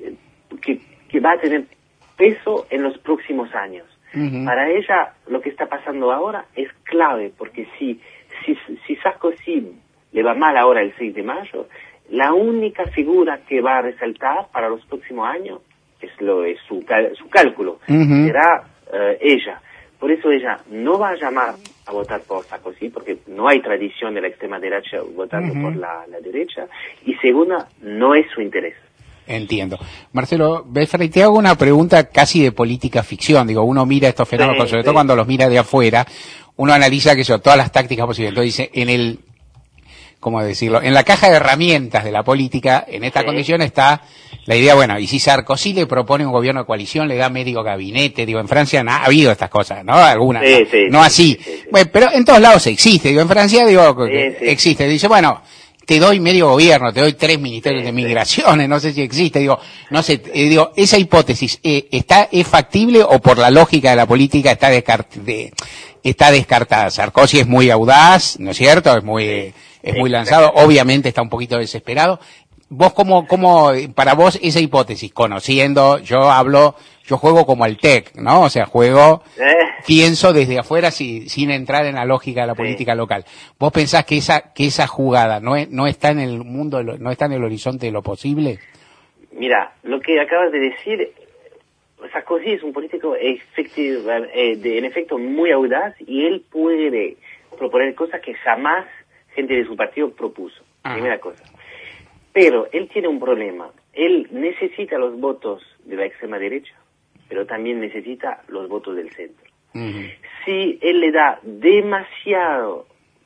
que va a tener peso en los próximos años. Para ella lo que está pasando ahora es clave, porque si Sarkozy le va mal ahora el 6 de mayo, la única figura que va a resaltar para los próximos años es su cálculo, será ella. Por eso ella no va a llamar a votar por Sarkozy, porque no hay tradición de la extrema derecha votando por la derecha, y segunda, no es su interés. Entiendo. Marcelo Belfrey, te hago una pregunta casi de política ficción. Digo, uno mira estos fenómenos, sobre todo cuando los mira de afuera, uno analiza todas las tácticas posibles. Entonces dice, ¿cómo decirlo? En la caja de herramientas de la política, en esta condición está la idea, bueno, y si Sarkozy le propone un gobierno de coalición, le da medio gabinete, en Francia ha habido estas cosas, ¿no? Algunas, no así. Bueno, pero en todos lados existe, en Francia, existe. Dice, bueno, te doy medio gobierno, te doy 3 ministerios de migraciones, no sé si existe, no sé, esa hipótesis, ¿es factible o por la lógica de la política está descartada? Sarkozy es muy audaz, ¿no es cierto? Es muy lanzado, obviamente está un poquito desesperado. ¿Vos cómo, para vos esa hipótesis, conociendo, yo juego como el TEC, ¿no? O sea, pienso desde afuera sin entrar en la lógica de la política local. ¿Vos pensás que esa jugada no está en el mundo, no está en el horizonte de lo posible? Mira, lo que acabas de decir, Sarkozy es un político en efecto muy audaz, y él puede proponer cosas que jamás gente de su partido propuso. Primera cosa. Pero él tiene un problema. Él necesita los votos de la extrema derecha, pero también necesita los votos del centro. Si él le da demasiadas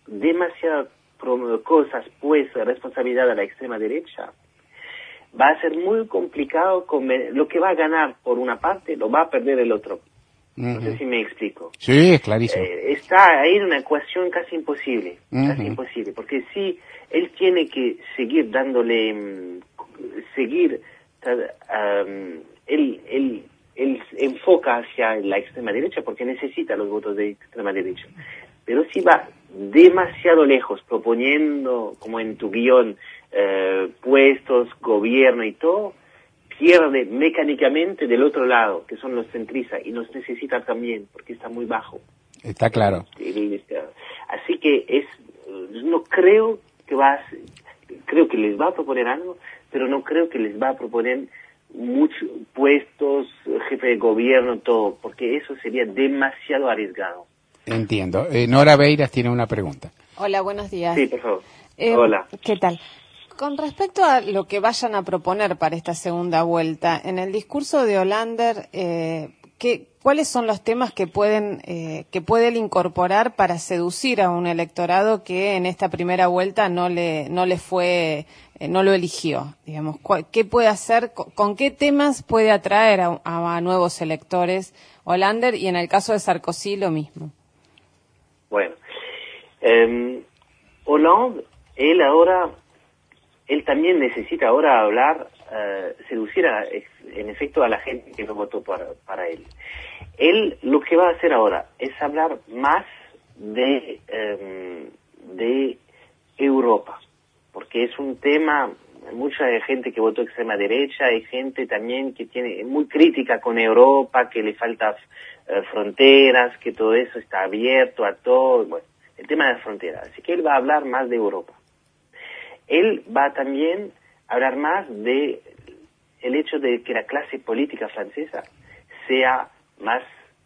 cosas, responsabilidad a la extrema derecha, va a ser muy complicado lo que va a ganar por una parte, lo va a perder el otro. No sé si me explico. Sí, es clarísimo. Está ahí en una ecuación casi imposible, porque si él tiene que seguir él enfoca hacia la extrema derecha porque necesita los votos de extrema derecha. Pero si va demasiado lejos proponiendo, como en tu guión, puestos, gobierno y todo, pierde mecánicamente del otro lado, que son los centristas, y los necesita también, porque está muy bajo. Está claro. Así que no creo que creo que les va a proponer algo, pero no creo que les va a proponer muchos puestos, jefe de gobierno, todo, porque eso sería demasiado arriesgado. Entiendo. Nora Beiras tiene una pregunta. Hola, buenos días. Sí, por favor. Hola. ¿Qué tal? Con respecto a lo que vayan a proponer para esta segunda vuelta, en el discurso de Hollander, ¿cuáles son los temas que puede él incorporar para seducir a un electorado que en esta primera vuelta no lo eligió? Digamos, ¿qué puede hacer? ¿Con qué temas puede atraer a nuevos electores Hollander? Y en el caso de Sarkozy, lo mismo. Bueno, Hollande, él también necesita ahora seducir en efecto a la gente que no votó para él. Él lo que va a hacer ahora es hablar más de Europa, porque es un tema, mucha gente que votó extrema derecha, hay gente también que tiene muy crítica con Europa, que le falta fronteras, que todo eso está abierto a todo, bueno, el tema de las fronteras. Así que él va a hablar más de Europa. Él va también a hablar más de el hecho de que la clase política francesa sea más,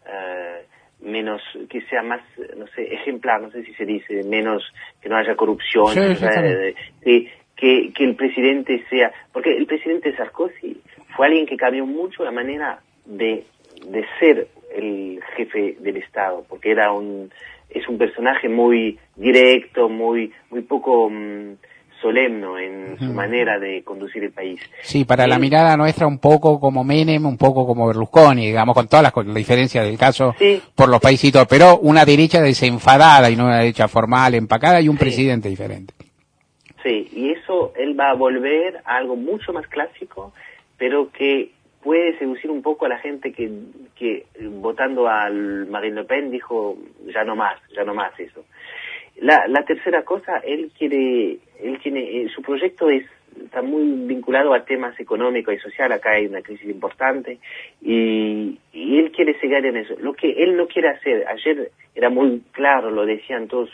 que sea más, no sé, ejemplar, no sé si se dice, menos, que no haya corrupción, que el presidente sea, porque el presidente Sarkozy fue alguien que cambió mucho la manera de ser el jefe del Estado, porque es un personaje muy directo, muy poco solemno en su manera de conducir el país. Sí, para la mirada nuestra un poco como Menem, un poco como Berlusconi, digamos, con todas las diferencias del caso por los paisitos, pero una derecha desenfadada y no una derecha formal, empacada, y un presidente diferente. Sí, y eso él va a volver a algo mucho más clásico, pero que puede seducir un poco a la gente que votando al Marine Le Pen dijo ya no más eso. La tercera cosa, él tiene su proyecto está muy vinculado a temas económicos y sociales. Acá hay una crisis importante y él quiere seguir en eso. Lo que él no quiere hacer, ayer era muy claro, lo decían todos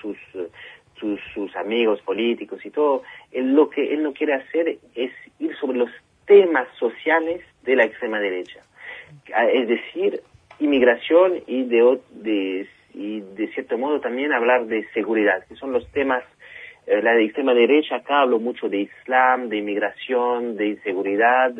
sus amigos políticos y todo, lo que él no quiere hacer es ir sobre los temas sociales de la extrema derecha, es decir, inmigración y de cierto modo también hablar de seguridad, que son los temas. La de extrema derecha, acá hablo mucho de Islam, de inmigración, de inseguridad,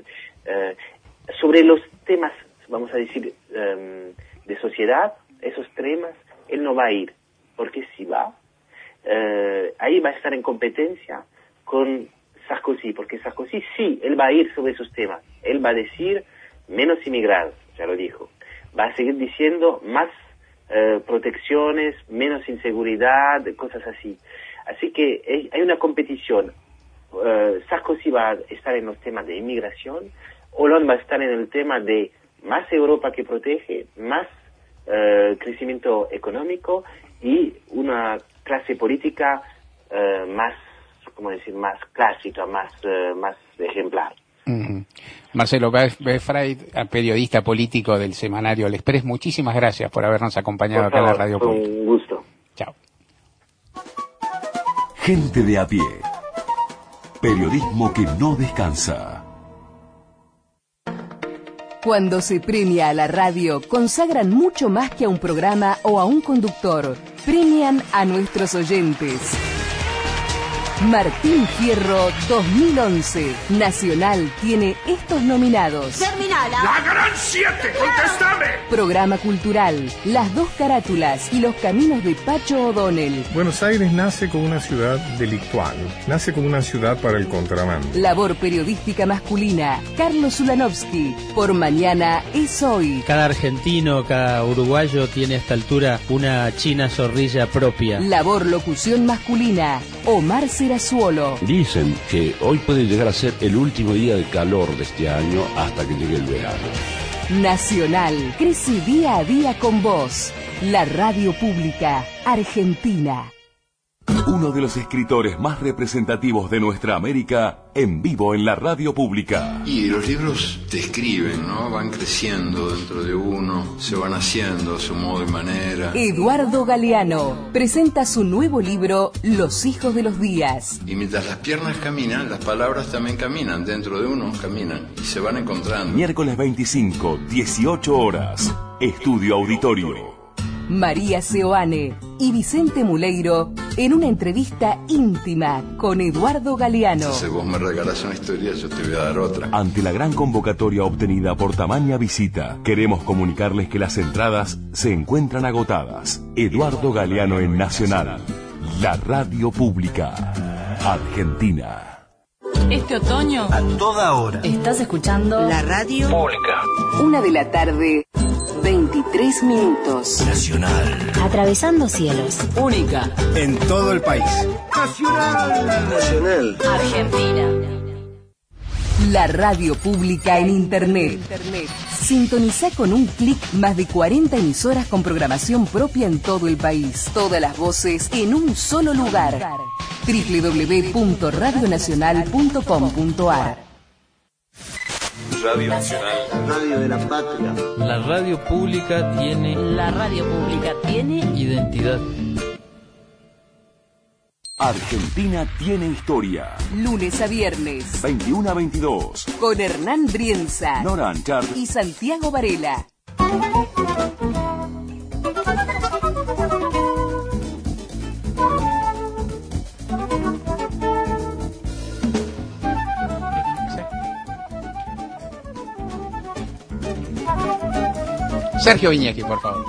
sobre los temas, vamos a decir, de sociedad, esos temas, él no va a ir, porque si va, ahí va a estar en competencia con Sarkozy, porque Sarkozy sí, él va a ir sobre esos temas, él va a decir menos inmigrados, ya lo dijo, va a seguir diciendo más protecciones, menos inseguridad, cosas así. Así que hay una competición. Sarkozy va a estar en los temas de inmigración, Hollande va a estar en el tema de más Europa que protege, más crecimiento económico y una clase política más, ¿cómo decir?, más clásica, más ejemplar. Marcelo Befraid, periodista político del semanario El Express, muchísimas gracias por habernos acompañado acá en la Radio Pública. Un gusto. Chao. Gente de a pie. Periodismo que no descansa. Cuando se premia a la radio, consagran mucho más que a un programa o a un conductor. Premian a nuestros oyentes. Martín Fierro 2011. Nacional tiene estos nominados. Terminala. ¡La Gran 7! ¡Contestame! Programa cultural, Las dos carátulas y los caminos de Pacho O'Donnell. Buenos Aires nace como una ciudad delictual. Nace como una ciudad para el contrabando. Labor periodística masculina, Carlos Ulanovsky. Por mañana es hoy. Cada argentino, cada uruguayo tiene a esta altura una china zorrilla propia. Labor locución masculina, Omar Serazuolo. Dicen que hoy puede llegar a ser el último día de calor de este año hasta que llegue el verano. Nacional, crece día a día con vos. La radio pública argentina. Uno de los escritores más representativos de nuestra América, en vivo en la radio pública. Y los libros te escriben, ¿no? Van creciendo dentro de uno, se van haciendo a su modo y manera. Eduardo Galeano presenta su nuevo libro, Los hijos de los días. Y mientras las piernas caminan, las palabras también caminan, dentro de uno caminan y se van encontrando. Miércoles 25, 18 horas, Estudio Auditorio. María Seoane y Vicente Muleiro en una entrevista íntima con Eduardo Galeano. Si vos me regalás una historia, yo te voy a dar otra. Ante la gran convocatoria obtenida por tamaña visita, queremos comunicarles que las entradas se encuentran agotadas. Eduardo Galeano en Nacional, la radio pública argentina. Este otoño, a toda hora, estás escuchando la radio pública. 1:00 p.m, 23 minutos. Nacional. Atravesando cielos. Única en todo el país. Nacional. Argentina. La radio pública en Internet. Sintoniza con un clic más de 40 emisoras con programación propia en todo el país. Todas las voces en un solo lugar. www.radionacional.com.ar. Radio Nacional. Radio de la patria. La radio pública tiene... La radio pública tiene... identidad. Argentina tiene historia. Lunes a viernes. 21 a 22. Con Hernán Brienza. Nora Anchart. Y Santiago Varela. Sergio Viñecki, por favor.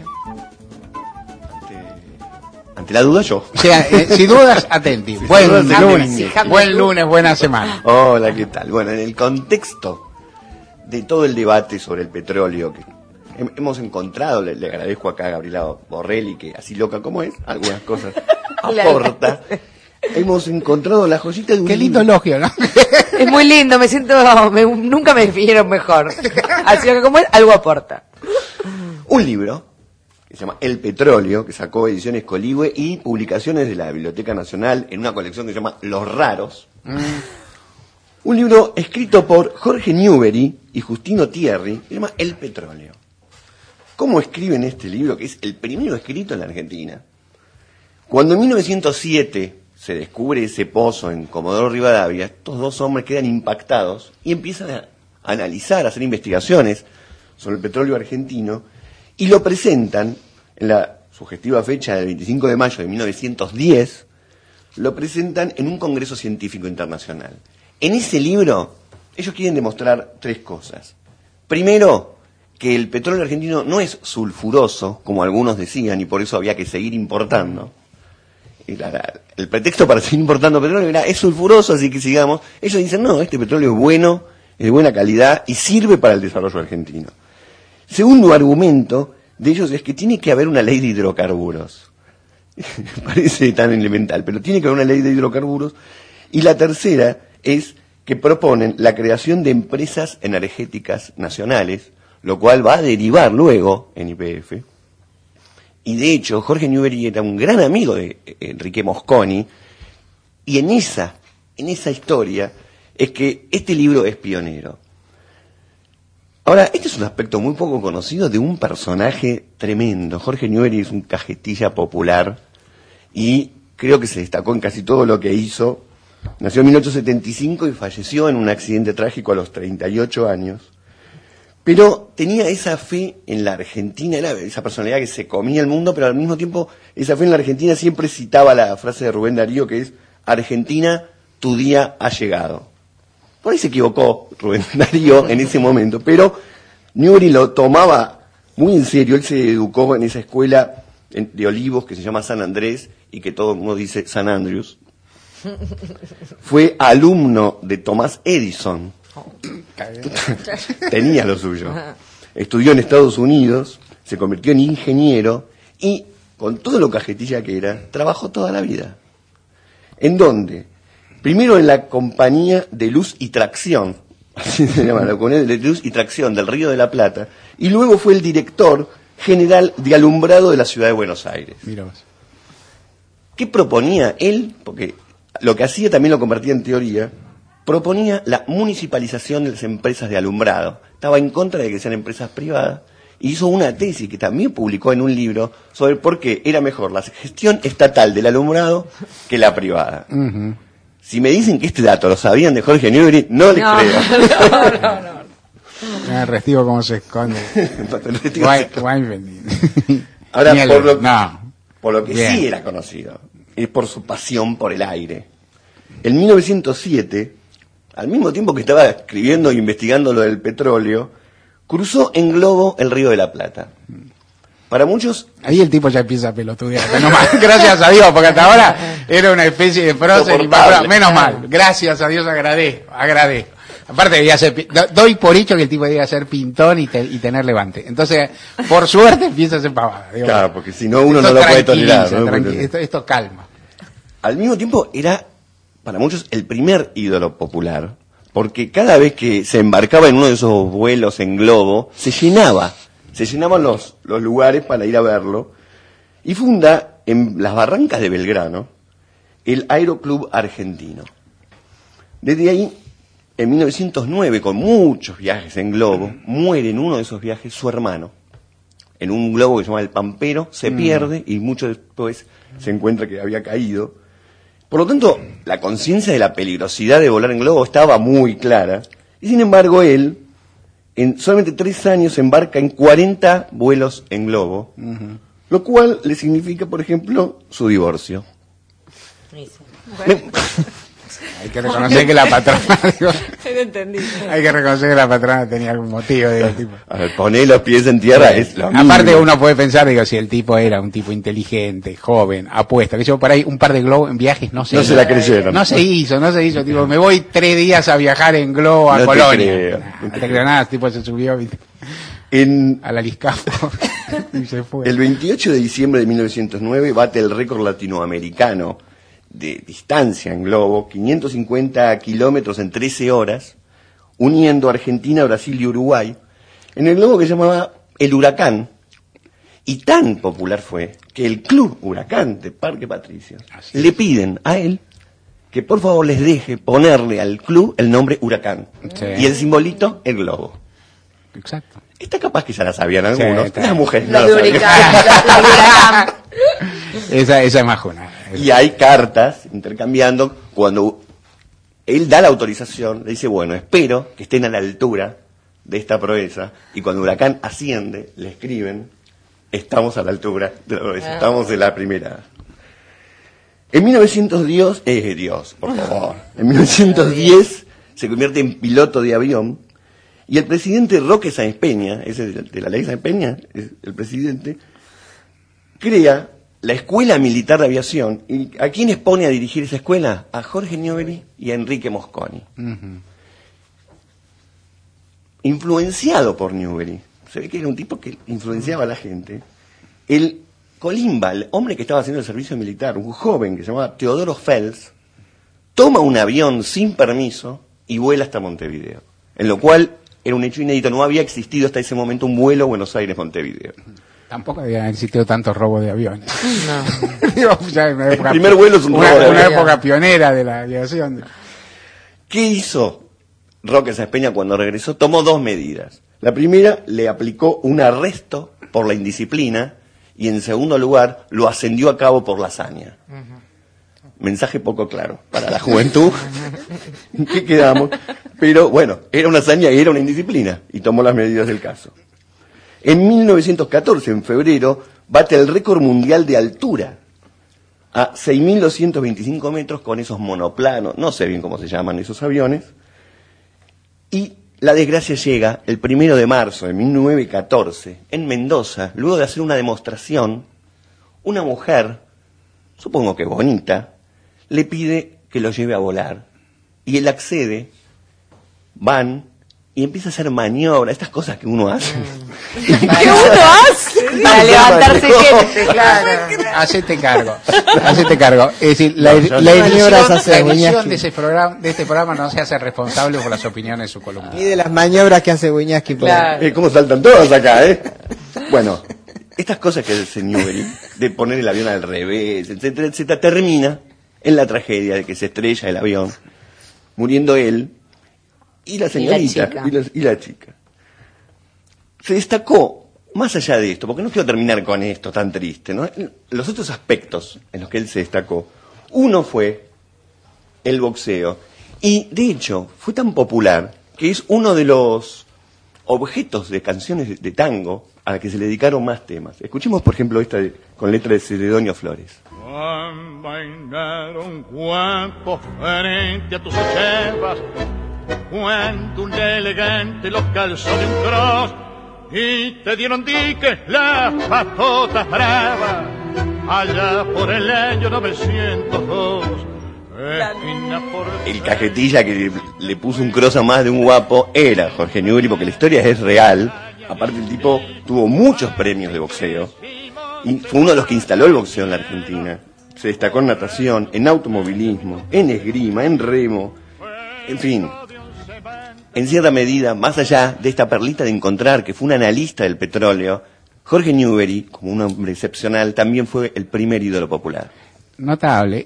Ante la duda, yo. O sea, si dudas, atenti. Buen lunes, buena semana. Hola, ¿qué tal? Bueno, en el contexto de todo el debate sobre el petróleo que hemos encontrado, le agradezco acá a Gabriela Borrelli, que así loca como es, algunas cosas aporta. Hemos encontrado la joyita de un... Qué lindo elogio, ¿no? Es muy lindo, me siento... nunca me definieron mejor. Así que como es, algo aporta. Un libro que se llama El Petróleo, que sacó Ediciones Coligüe y publicaciones de la Biblioteca Nacional en una colección que se llama Los Raros. Un libro escrito por Jorge Newbery y Justino Thierry, que se llama El Petróleo. ¿Cómo escriben este libro, que es el primero escrito en la Argentina? Cuando en 1907 se descubre ese pozo en Comodoro Rivadavia, estos dos hombres quedan impactados y empiezan a analizar, a hacer investigaciones sobre el petróleo argentino y lo presentan en la sugestiva fecha del 25 de mayo de 1910, lo presentan en un congreso científico internacional. En ese libro ellos quieren demostrar tres cosas. Primero, que el petróleo argentino no es sulfuroso, como algunos decían, y por eso había que seguir importando. El pretexto para seguir importando petróleo era, es sulfuroso, así que sigamos. Ellos dicen, no, este petróleo es bueno, es de buena calidad y sirve para el desarrollo argentino. Segundo argumento de ellos es que tiene que haber una ley de hidrocarburos. Parece tan elemental, pero tiene que haber una ley de hidrocarburos. Y la tercera es que proponen la creación de empresas energéticas nacionales, lo cual va a derivar luego en YPF. Y de hecho, Jorge Newbery era un gran amigo de Enrique Mosconi, y en esa historia es que este libro es pionero. Ahora, este es un aspecto muy poco conocido de un personaje tremendo. Jorge Newbery es un cajetilla popular y creo que se destacó en casi todo lo que hizo. Nació en 1875 y falleció en un accidente trágico a los 38 años. Pero tenía esa fe en la Argentina, era esa personalidad que se comía el mundo, pero al mismo tiempo esa fe en la Argentina siempre citaba la frase de Rubén Darío que es: Argentina, tu día ha llegado. Por ahí se equivocó Rubén Darío en ese momento, pero Newbery lo tomaba muy en serio. Él se educó en esa escuela de Olivos que se llama San Andrés y que todo el mundo dice San Andrews. Fue alumno de Thomas Edison. Tenía lo suyo. Estudió en Estados Unidos, se convirtió en ingeniero y, con todo lo cajetilla que era, trabajó toda la vida. ¿En dónde? Primero en la compañía de luz y tracción, así se llama, la compañía de luz y tracción del Río de la Plata, y luego fue el director general de alumbrado de la ciudad de Buenos Aires. Mira vos. ¿Qué proponía él? Porque lo que hacía también lo convertía en teoría. Proponía la municipalización de las empresas de alumbrado. Estaba en contra de que sean empresas privadas. Y hizo una tesis que también publicó en un libro sobre por qué era mejor la gestión estatal del alumbrado que la privada. Uh-huh. Si me dicen que este dato lo sabían de Jorge Newbery, no les creo. No. El recibo como se esconde. Ahora, por lo que sí era conocido, es por su pasión por el aire. En 1907, al mismo tiempo que estaba escribiendo e investigando lo del petróleo, cruzó en globo el Río de la Plata. Para muchos... Ahí el tipo ya empieza a pelotudear. Gracias a Dios, porque hasta ahora era una especie de prócer y menos mal. Gracias a Dios, agradezco. Aparte debía ser, doy por hecho que el tipo debía ser pintón y tener levante. Entonces, por suerte empieza a ser pavada. Claro, porque si no uno no lo puede tolerar. ¿No? Esto calma. Al mismo tiempo era, para muchos, el primer ídolo popular, porque cada vez que se embarcaba en uno de esos vuelos en globo, se llenaban los lugares para ir a verlo, y funda en las barrancas de Belgrano el Aeroclub Argentino. Desde ahí, en 1909, con muchos viajes en globo, muere en uno de esos viajes su hermano. En un globo que se llama el Pampero, se pierde y mucho después se encuentra que había caído. Por lo tanto, la conciencia de la peligrosidad de volar en globo estaba muy clara. Y sin embargo, él, en solamente 3 años, se embarca en 40 vuelos en globo, lo cual le significa, por ejemplo, su divorcio. Hay que reconocer que la patrona, digo, Entendí. hay que reconocer que la patrona tenía algún motivo, digo, tipo. A ver, poner los pies en tierra es lo mismo. Aparte uno puede pensar, digo, si el tipo era un tipo inteligente, joven, apuesto, que yo por ahí un par de globos en viajes no se la creyeron. No se hizo, tipo, me voy 3 días a viajar en globo a No te Colonia. creo, No te creo nada, el tipo se subió, ¿viste? A la Liscafo y se fue. El 28 de diciembre de 1909 bate el récord latinoamericano de distancia en globo, 550 kilómetros en 13 horas, uniendo Argentina, Brasil y Uruguay, en el globo que se llamaba el Huracán. Y tan popular fue que el Club Huracán de Parque Patricios le piden a él que por favor les deje ponerle al club el nombre Huracán. Sí. Y el simbolito, el globo. Exacto. Esta capaz que ya la sabían algunos. está. Las mujeres no Los la de sabían. Huracán, los de Huracán. Esa es más una. Y hay cartas intercambiando cuando él da la autorización, le dice, bueno, espero que estén a la altura de esta proeza, y cuando Huracán asciende, le escriben, estamos a la altura de la proeza, estamos de la primera. En 1910, por favor, en 1910 se convierte en piloto de avión, y el presidente Roque Sáenz Peña, ese de la ley Sáenz Peña, es el presidente, crea la Escuela Militar de Aviación. ¿Y a quiénes pone a dirigir esa escuela? A Jorge Newbery y a Enrique Mosconi. Influenciado por Newbery, se ve que era un tipo que influenciaba a la gente. El Colimba, el hombre que estaba haciendo el servicio militar, un joven que se llamaba Teodoro Fels, toma un avión sin permiso y vuela hasta Montevideo, en lo cual era un hecho inédito, no había existido hasta ese momento un vuelo Buenos Aires-Montevideo. Tampoco había existido tantos robos de aviones. No. Digo, ya en una época, El primer vuelo es un robo de una avión. época pionera de la aviación. ¿Qué hizo Roque Sáenz Peña cuando regresó? Tomó 2 medidas. La primera, le aplicó un arresto por la indisciplina, y en segundo lugar, lo ascendió a cabo por la hazaña. Mensaje poco claro para la juventud. ¿En qué quedamos? Pero bueno, era una hazaña y era una indisciplina, y tomó las medidas del caso. En 1914, en febrero, bate el récord mundial de altura a 6.225 metros con esos monoplanos, no sé bien cómo se llaman esos aviones, y la desgracia llega el 1 de marzo de 1914, en Mendoza, luego de hacer una demostración, una mujer, supongo que bonita, le pide que lo lleve a volar, y él accede, van, y empieza a hacer maniobras, estas cosas que uno hace. ¿Qué uno hace? Para levantarse gente, claro. Hacete cargo. Es decir, la edición de este programa no se hace responsable por las opiniones de su columna. Y de las maniobras que hace Wiñaski. Claro. ¿Cómo saltan todas acá, Bueno, estas cosas que hace Newbery, de poner el avión al revés, etcétera, etcétera, termina en la tragedia de que se estrella el avión, muriendo él y la señorita y la chica. Se destacó, más allá de esto, porque no quiero terminar con esto tan triste, ¿no? Los otros aspectos en los que él se destacó, uno fue el boxeo, y de hecho fue tan popular que es uno de los objetos de canciones de tango a la que se le dedicaron más temas. Escuchemos, por ejemplo, esta con letra de Celedonio Flores. Bailaron guapos frente a tus ochevas, cuando un elegante los calzó de un cross y te dieron diques las patotas bravas allá por el año 902. El cajetilla que le puso un cross a más de un guapo era Jorge Newbery, porque la historia es real. Aparte, el tipo tuvo muchos premios de boxeo y fue uno de los que instaló el boxeo en la Argentina. Se destacó en natación, en automovilismo, en esgrima, en remo, en fin. En cierta medida, más allá de esta perlita de encontrar que fue un analista del petróleo, Jorge Newbery, como un hombre excepcional, también fue el primer ídolo popular. Notable.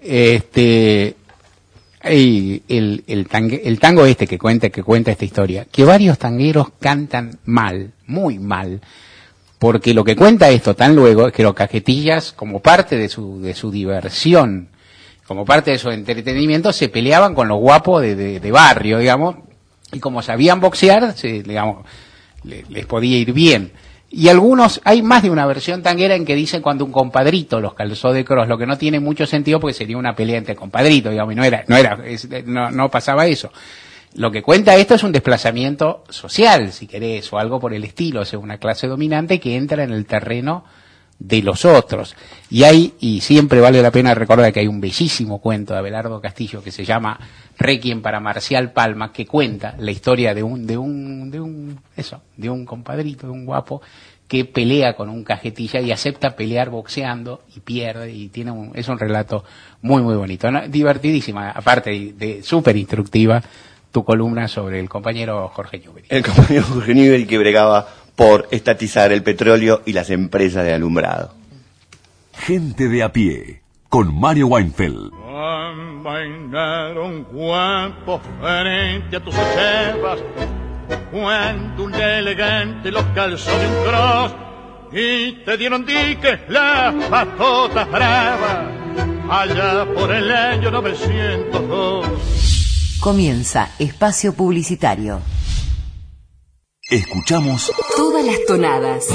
El tango que cuenta esta historia, que varios tangueros cantan mal, muy mal, porque lo que cuenta esto tan luego es que los cajetillas, como parte de su diversión, como parte de su entretenimiento, se peleaban con los guapos de barrio, digamos, y como sabían boxear, les podía ir bien. Y algunos, hay más de una versión tanguera en que dicen cuando un compadrito los calzó de cross, lo que no tiene mucho sentido porque sería una pelea entre compadritos, digamos, y no pasaba eso. Lo que cuenta esto es un desplazamiento social, si querés, o algo por el estilo, o sea, una clase dominante que entra en el terreno de los otros. Y siempre vale la pena recordar que hay un bellísimo cuento de Abelardo Castillo que se llama Requiem para Marcial Palma, que cuenta la historia de un compadrito, de un guapo que pelea con un cajetilla y acepta pelear boxeando y pierde, y es un relato muy muy bonito, ¿no? Divertidísima, aparte de súper instructiva tu columna sobre el compañero Jorge Newbery. El compañero Jorge Newbery que bregaba por estatizar el petróleo y las empresas de alumbrado. Gente de a pie, con Mario Weinfeld. Bailaron guapos frente a tus chevas, cuando un elegante los calzó de un cross y te dieron diques las patotas bravas, allá por el año 902. Comienza Espacio Publicitario. Escuchamos todas las tonadas.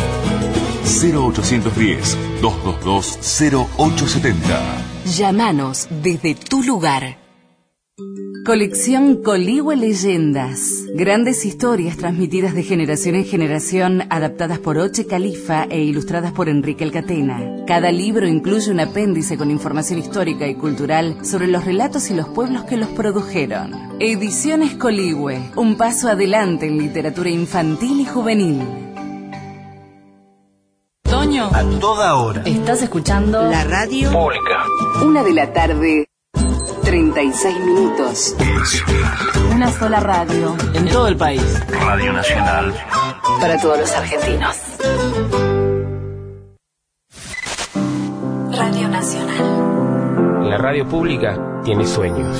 0810-222-0870. Llámanos desde tu lugar. Colección Coligüe Leyendas. Grandes historias transmitidas de generación en generación, adaptadas por Oche Califa e ilustradas por Enrique Elcatena. Cada libro incluye un apéndice con información histórica y cultural sobre los relatos y los pueblos que los produjeron. Ediciones Coligüe, un paso adelante en literatura infantil y juvenil. Toño, a toda hora. ¿Estás escuchando la radio pública? 1:00 p.m. Una sola radio. en todo el país. Radio Nacional. Para todos los argentinos. Radio Nacional. La radio pública tiene sueños.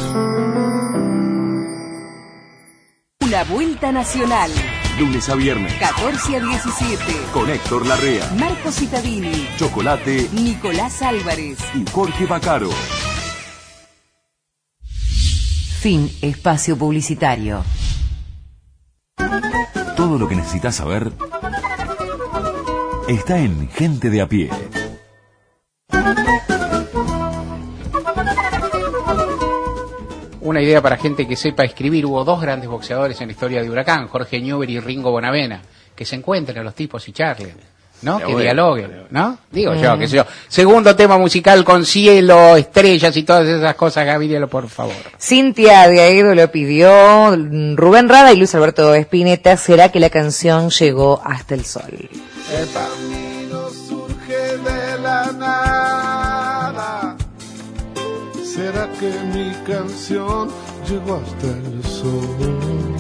Una vuelta nacional. Lunes a viernes. 14 a 17. Con Héctor Larrea, Marco Cittadini, Chocolate, Nicolás Álvarez y Jorge Bacaro. Fin. Espacio publicitario. Todo lo que necesitas saber está en Gente de a pie. Una idea para gente que sepa escribir. Hubo dos grandes boxeadores en la historia de Huracán, Jorge Newbery y Ringo Bonavena, que se encuentren a los tipos y charlen, ¿no? Que dialoguen, ¿no? Digo yo, qué sé yo. Segundo tema musical con cielo, estrellas y todas esas cosas, Gabriela, por favor. Cintia de Aedo lo pidió, Rubén Rada y Luis Alberto Spinetta, ¿será que la canción llegó hasta el sol? Epa. El camino surge de la nada. ¿Será que mi canción llegó hasta el sol?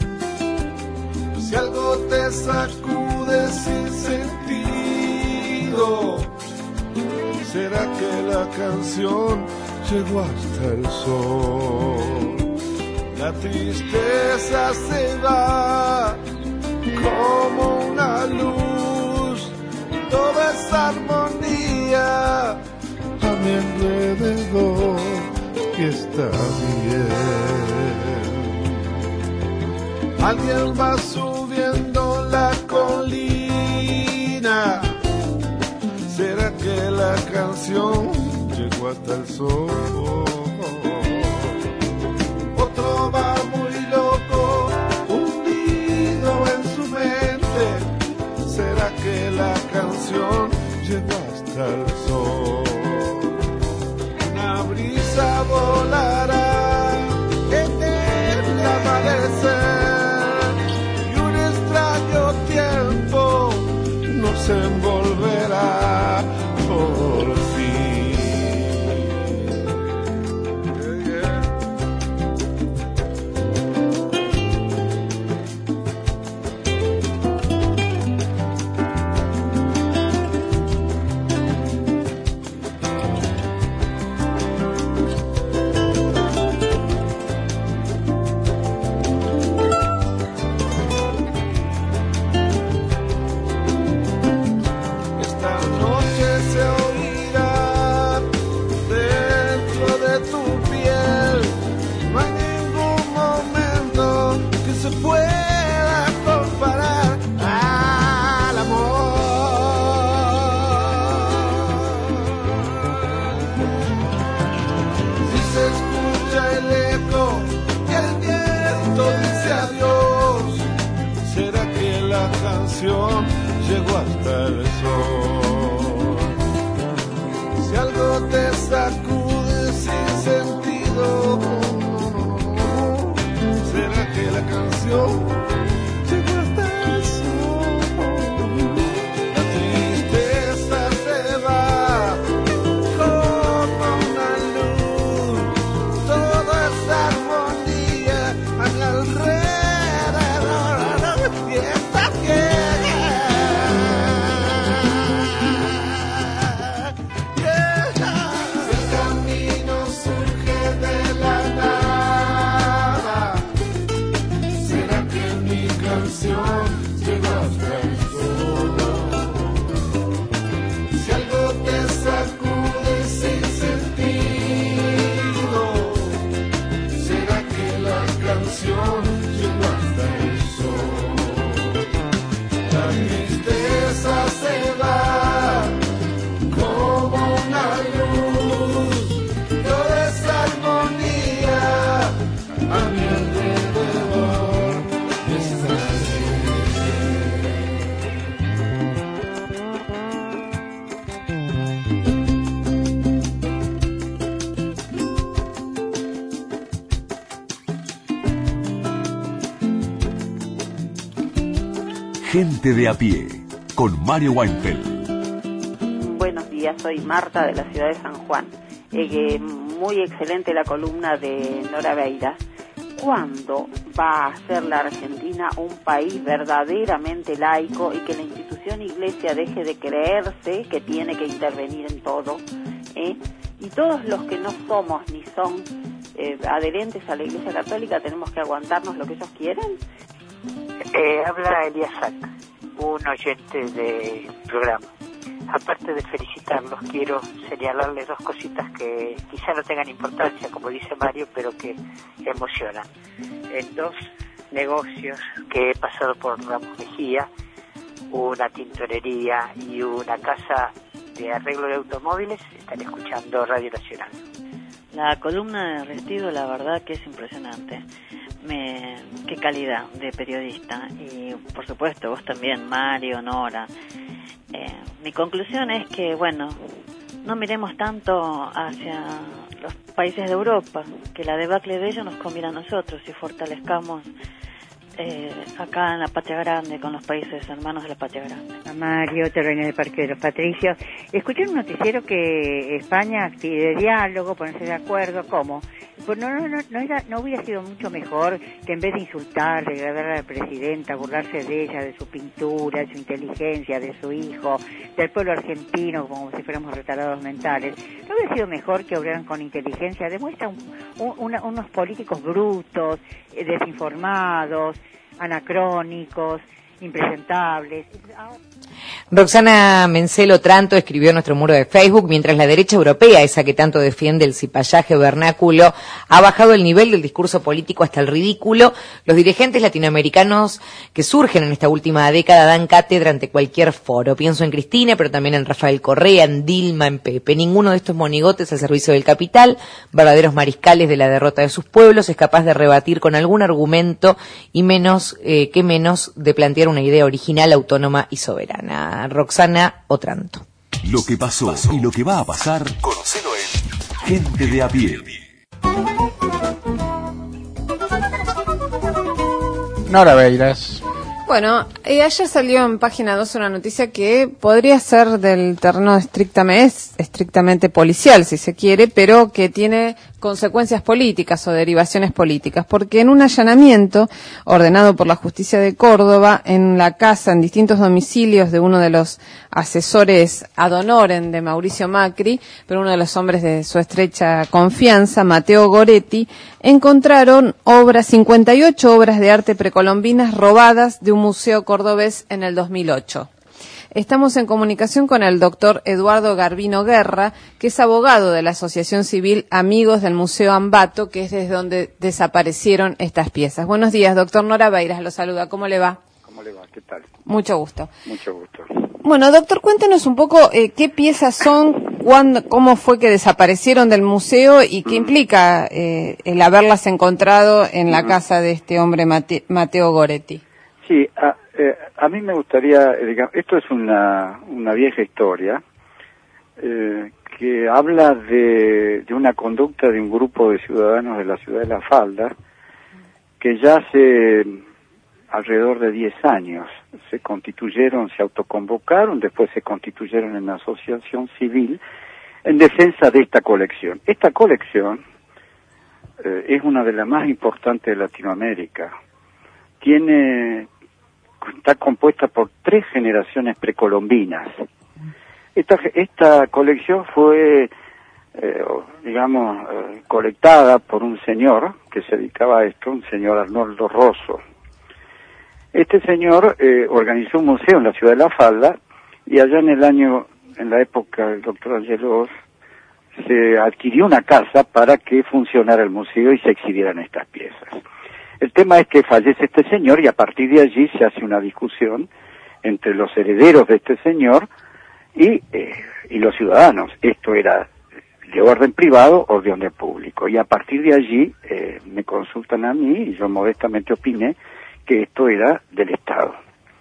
Si algo te sacude sin sentido, ¿será que la canción llegó hasta el sol? La tristeza se va como una luz, toda esa armonía a mi alrededor, y está bien. Alguien va subiendo la colina, ¿será que la canción llegó hasta el sol? Otro va muy loco, hundido en su mente, ¿será que la canción llegó hasta el sol? Una brisa volará en el amanecer y un extraño tiempo nos envolverá por fin. Pueda comparar al amor. canción llegó hasta el sol. Si algo te sacude sin sentido, será que la canción llegó hasta el sol. La tristeza se va como una luz, toda esa armonía a mi alrededor. Y esta si el camino surge de la nada, será que mi canción llegó hasta el sol. Si algo te sacude sin sentido, será que la canción llegó hasta el sol. La tristeza se va como una luz, toda esa armonía a mi alrededor está. Gente de a pie, con Mario Weinfeld. Buenos días, soy Marta de la ciudad de San Juan. Muy excelente la columna de Nora Beiras. ¿Cuándo va a ser la Argentina un país verdaderamente laico y que la institución iglesia deje de creerse que tiene que intervenir en todo? Y todos los que no somos ni son adherentes a la Iglesia Católica tenemos que aguantarnos lo que ellos quieren. Habla Elías Sac, un oyente del programa. Aparte de felicitarlos, quiero señalarles dos cositas que quizá no tengan importancia, como dice Mario, pero que emocionan. En dos negocios que he pasado por Ramos Mejía, una tintorería y una casa de arreglo de automóviles, están escuchando Radio Nacional. La columna de Restido, la verdad que es impresionante. Qué calidad de periodista. Y por supuesto, vos también, Mario, Nora. Mi conclusión es que, bueno, no miremos tanto hacia los países de Europa, que la debacle de ellos nos conviene a nosotros y fortalezcamos acá en la Patria Grande, con los países hermanos de la Patria Grande. Mario, Terreño del Parque de los Patricios. Escuché en un noticiero que España pide diálogo, ponerse de acuerdo, ¿cómo? Pues no hubiera sido mucho mejor que en vez de insultar, degradar a la presidenta, burlarse de ella, de su pintura, de su inteligencia, de su hijo, del pueblo argentino, como si fuéramos retardados mentales, no hubiera sido mejor que obraran con inteligencia? Demuestra unos políticos brutos, desinformados, anacrónicos, impresentables. Roxana Mencelo Tranto escribió en nuestro muro de Facebook: mientras la derecha europea, esa que tanto defiende el cipallaje vernáculo, ha bajado el nivel del discurso político hasta el ridículo, los dirigentes latinoamericanos que surgen en esta última década dan cátedra ante cualquier foro. Pienso en Cristina, pero también en Rafael Correa, en Dilma, en Pepe. Ninguno de estos monigotes al servicio del capital, verdaderos mariscales de la derrota de sus pueblos, es capaz de rebatir con algún argumento y menos de plantear una idea original, autónoma y soberana. Roxana Otranto. Lo que pasó y lo que va a pasar, conocelo en Gente de a pie. Nora Beiras. Bueno, ayer salió en Página 2 una noticia que podría ser del terreno estrictamente policial, si se quiere, pero que tiene consecuencias políticas o derivaciones políticas, porque en un allanamiento ordenado por la Justicia de Córdoba en la casa, en distintos domicilios de uno de los asesores ad honorem de Mauricio Macri, pero uno de los hombres de su estrecha confianza, Mateo Goretti, encontraron 58 obras de arte precolombinas robadas de un museo cordobés en el 2008. Estamos en comunicación con el doctor Eduardo Garbino Guerra, que es abogado de la Asociación Civil Amigos del Museo Ambato, que es desde donde desaparecieron estas piezas. Buenos días, doctor. Nora Beiras lo saluda. ¿Cómo le va? ¿Cómo le va? ¿Qué tal? Mucho gusto. Mucho gusto. Bueno, doctor, cuéntenos un poco qué piezas son, cómo fue que desaparecieron del museo y qué implica el haberlas encontrado en la casa de este hombre, Mateo Goretti. Sí, A mí me gustaría, digamos, esto es una vieja historia que habla de una conducta de un grupo de ciudadanos de la ciudad de La Falda que ya hace alrededor de 10 años se constituyeron, se autoconvocaron, después se constituyeron en una asociación civil en defensa de esta colección. Esta colección es una de las más importantes de Latinoamérica. Está compuesta por 3 generaciones precolombinas. Esta colección fue, colectada por un señor que se dedicaba a esto, un señor Arnoldo Rosso. Este señor organizó un museo en la ciudad de La Falda y allá en la época del doctor Angelos, se adquirió una casa para que funcionara el museo y se exhibieran estas piezas. El tema es que fallece este señor y a partir de allí se hace una discusión entre los herederos de este señor y los ciudadanos. Esto era de orden privado o de orden público. Y a partir de allí me consultan a mí y yo modestamente opiné que esto era del Estado.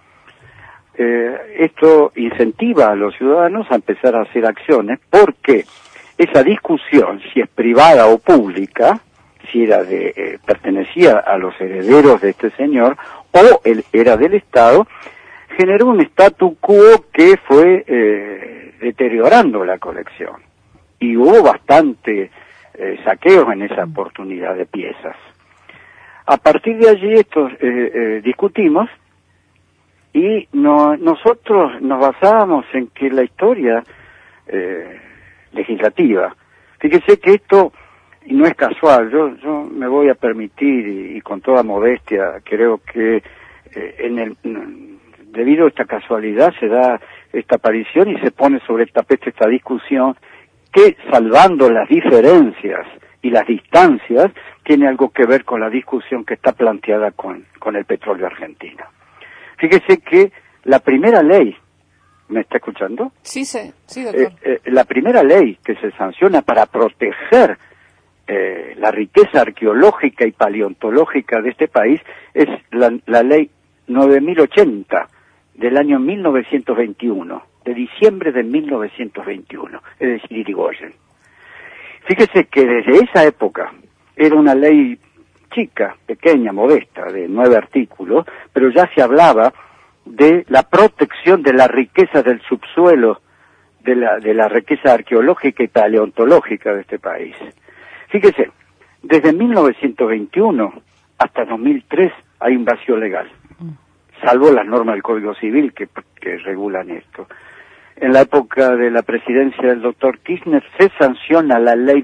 Esto incentiva a los ciudadanos a empezar a hacer acciones porque esa discusión, si es privada o pública, si era pertenecía a los herederos de este señor o era del Estado, generó un statu quo que fue deteriorando la colección. Y hubo bastante saqueos en esa oportunidad de piezas. A partir de allí discutimos y nosotros nos basábamos en que la historia legislativa, fíjese que esto no es casual, yo me voy a permitir y con toda modestia creo que debido a esta casualidad se da esta aparición y se pone sobre el tapete esta discusión que, salvando las diferencias y las distancias, tiene algo que ver con la discusión que está planteada con el petróleo argentino. Fíjese que la primera ley, ¿me está escuchando? Sí, doctor. La primera ley que se sanciona para proteger la riqueza arqueológica y paleontológica de este país es la ley 9080 del año 1921, de diciembre de 1921, es decir, Irigoyen. Fíjese que desde esa época era una ley chica, pequeña, modesta, de 9 artículos, pero ya se hablaba de la protección de la riqueza del subsuelo, de la riqueza arqueológica y paleontológica de este país. Fíjese, desde 1921 hasta 2003 hay un vacío legal, salvo las normas del Código Civil que regulan esto. En la época de la presidencia del doctor Kirchner se sanciona la ley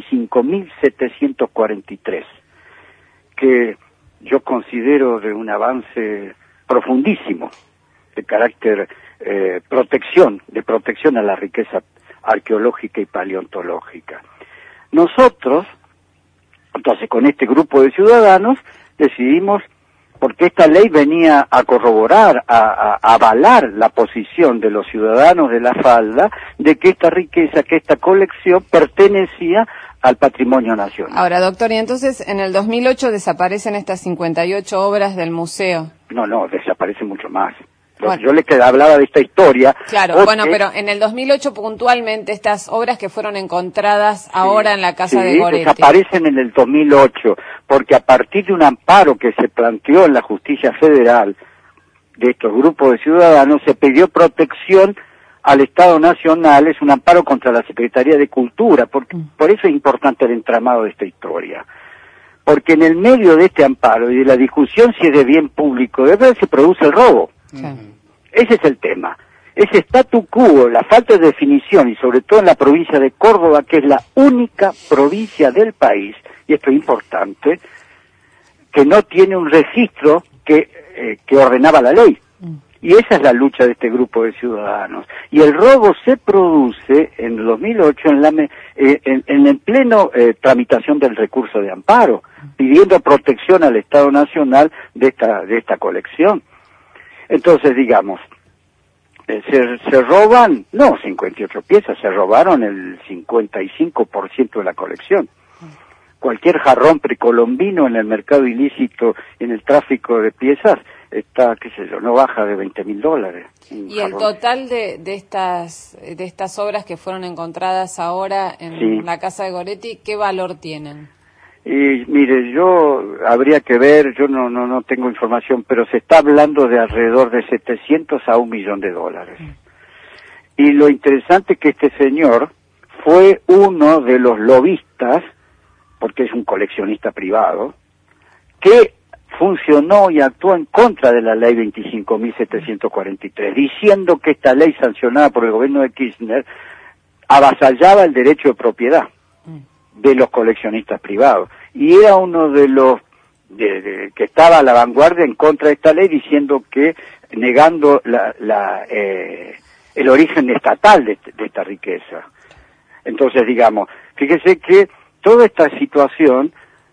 25.743, que yo considero de un avance profundísimo de carácter de protección a la riqueza arqueológica y paleontológica. Nosotros, entonces con este grupo de ciudadanos, decidimos, porque esta ley venía a corroborar, a avalar la posición de los ciudadanos de La Falda, de que esta riqueza, que esta colección pertenecía al patrimonio nacional. Ahora, doctor, y entonces en el 2008 desaparecen estas 58 obras del museo. No, desaparece mucho más. Bueno. Yo le hablaba de esta historia. Claro, pero en el 2008 puntualmente estas obras que fueron encontradas ahora en la casa de Goretti. Desaparecen en el 2008, porque a partir de un amparo que se planteó en la justicia federal de estos grupos de ciudadanos, se pidió protección al Estado Nacional, es un amparo contra la Secretaría de Cultura, por eso es importante el entramado de esta historia. Porque en el medio de este amparo y de la discusión si es de bien público, de verdad se produce el robo. Ese es el tema. Ese statu quo, la falta de definición, y sobre todo en la provincia de Córdoba, que es la única provincia del país, y esto es importante, que no tiene un registro que ordenaba la ley. Y esa es la lucha de este grupo de ciudadanos. Y el robo se produce en el 2008 en pleno tramitación del recurso de amparo, pidiendo protección al Estado Nacional de esta colección. Entonces, digamos, se roban, no 58 piezas, se robaron el 55% de la colección. Cualquier jarrón precolombino en el mercado ilícito, en el tráfico de piezas, está, qué sé yo, no baja de $20.000. ¿Y el total de estas obras que fueron encontradas ahora en la casa de Goretti, qué valor tienen? Y mire, habría que ver, yo no tengo información, pero se está hablando de alrededor de 700 a $1 millón. Y lo interesante es que este señor fue uno de los lobistas, porque es un coleccionista privado, que funcionó y actuó en contra de la ley 25.743, diciendo que esta ley sancionada por el gobierno de Kirchner avasallaba el derecho de propiedad de los coleccionistas privados. Y era uno de los que estaba a la vanguardia en contra de esta ley, diciendo que, negando el origen estatal de esta riqueza. Entonces, digamos, fíjese que toda esta situación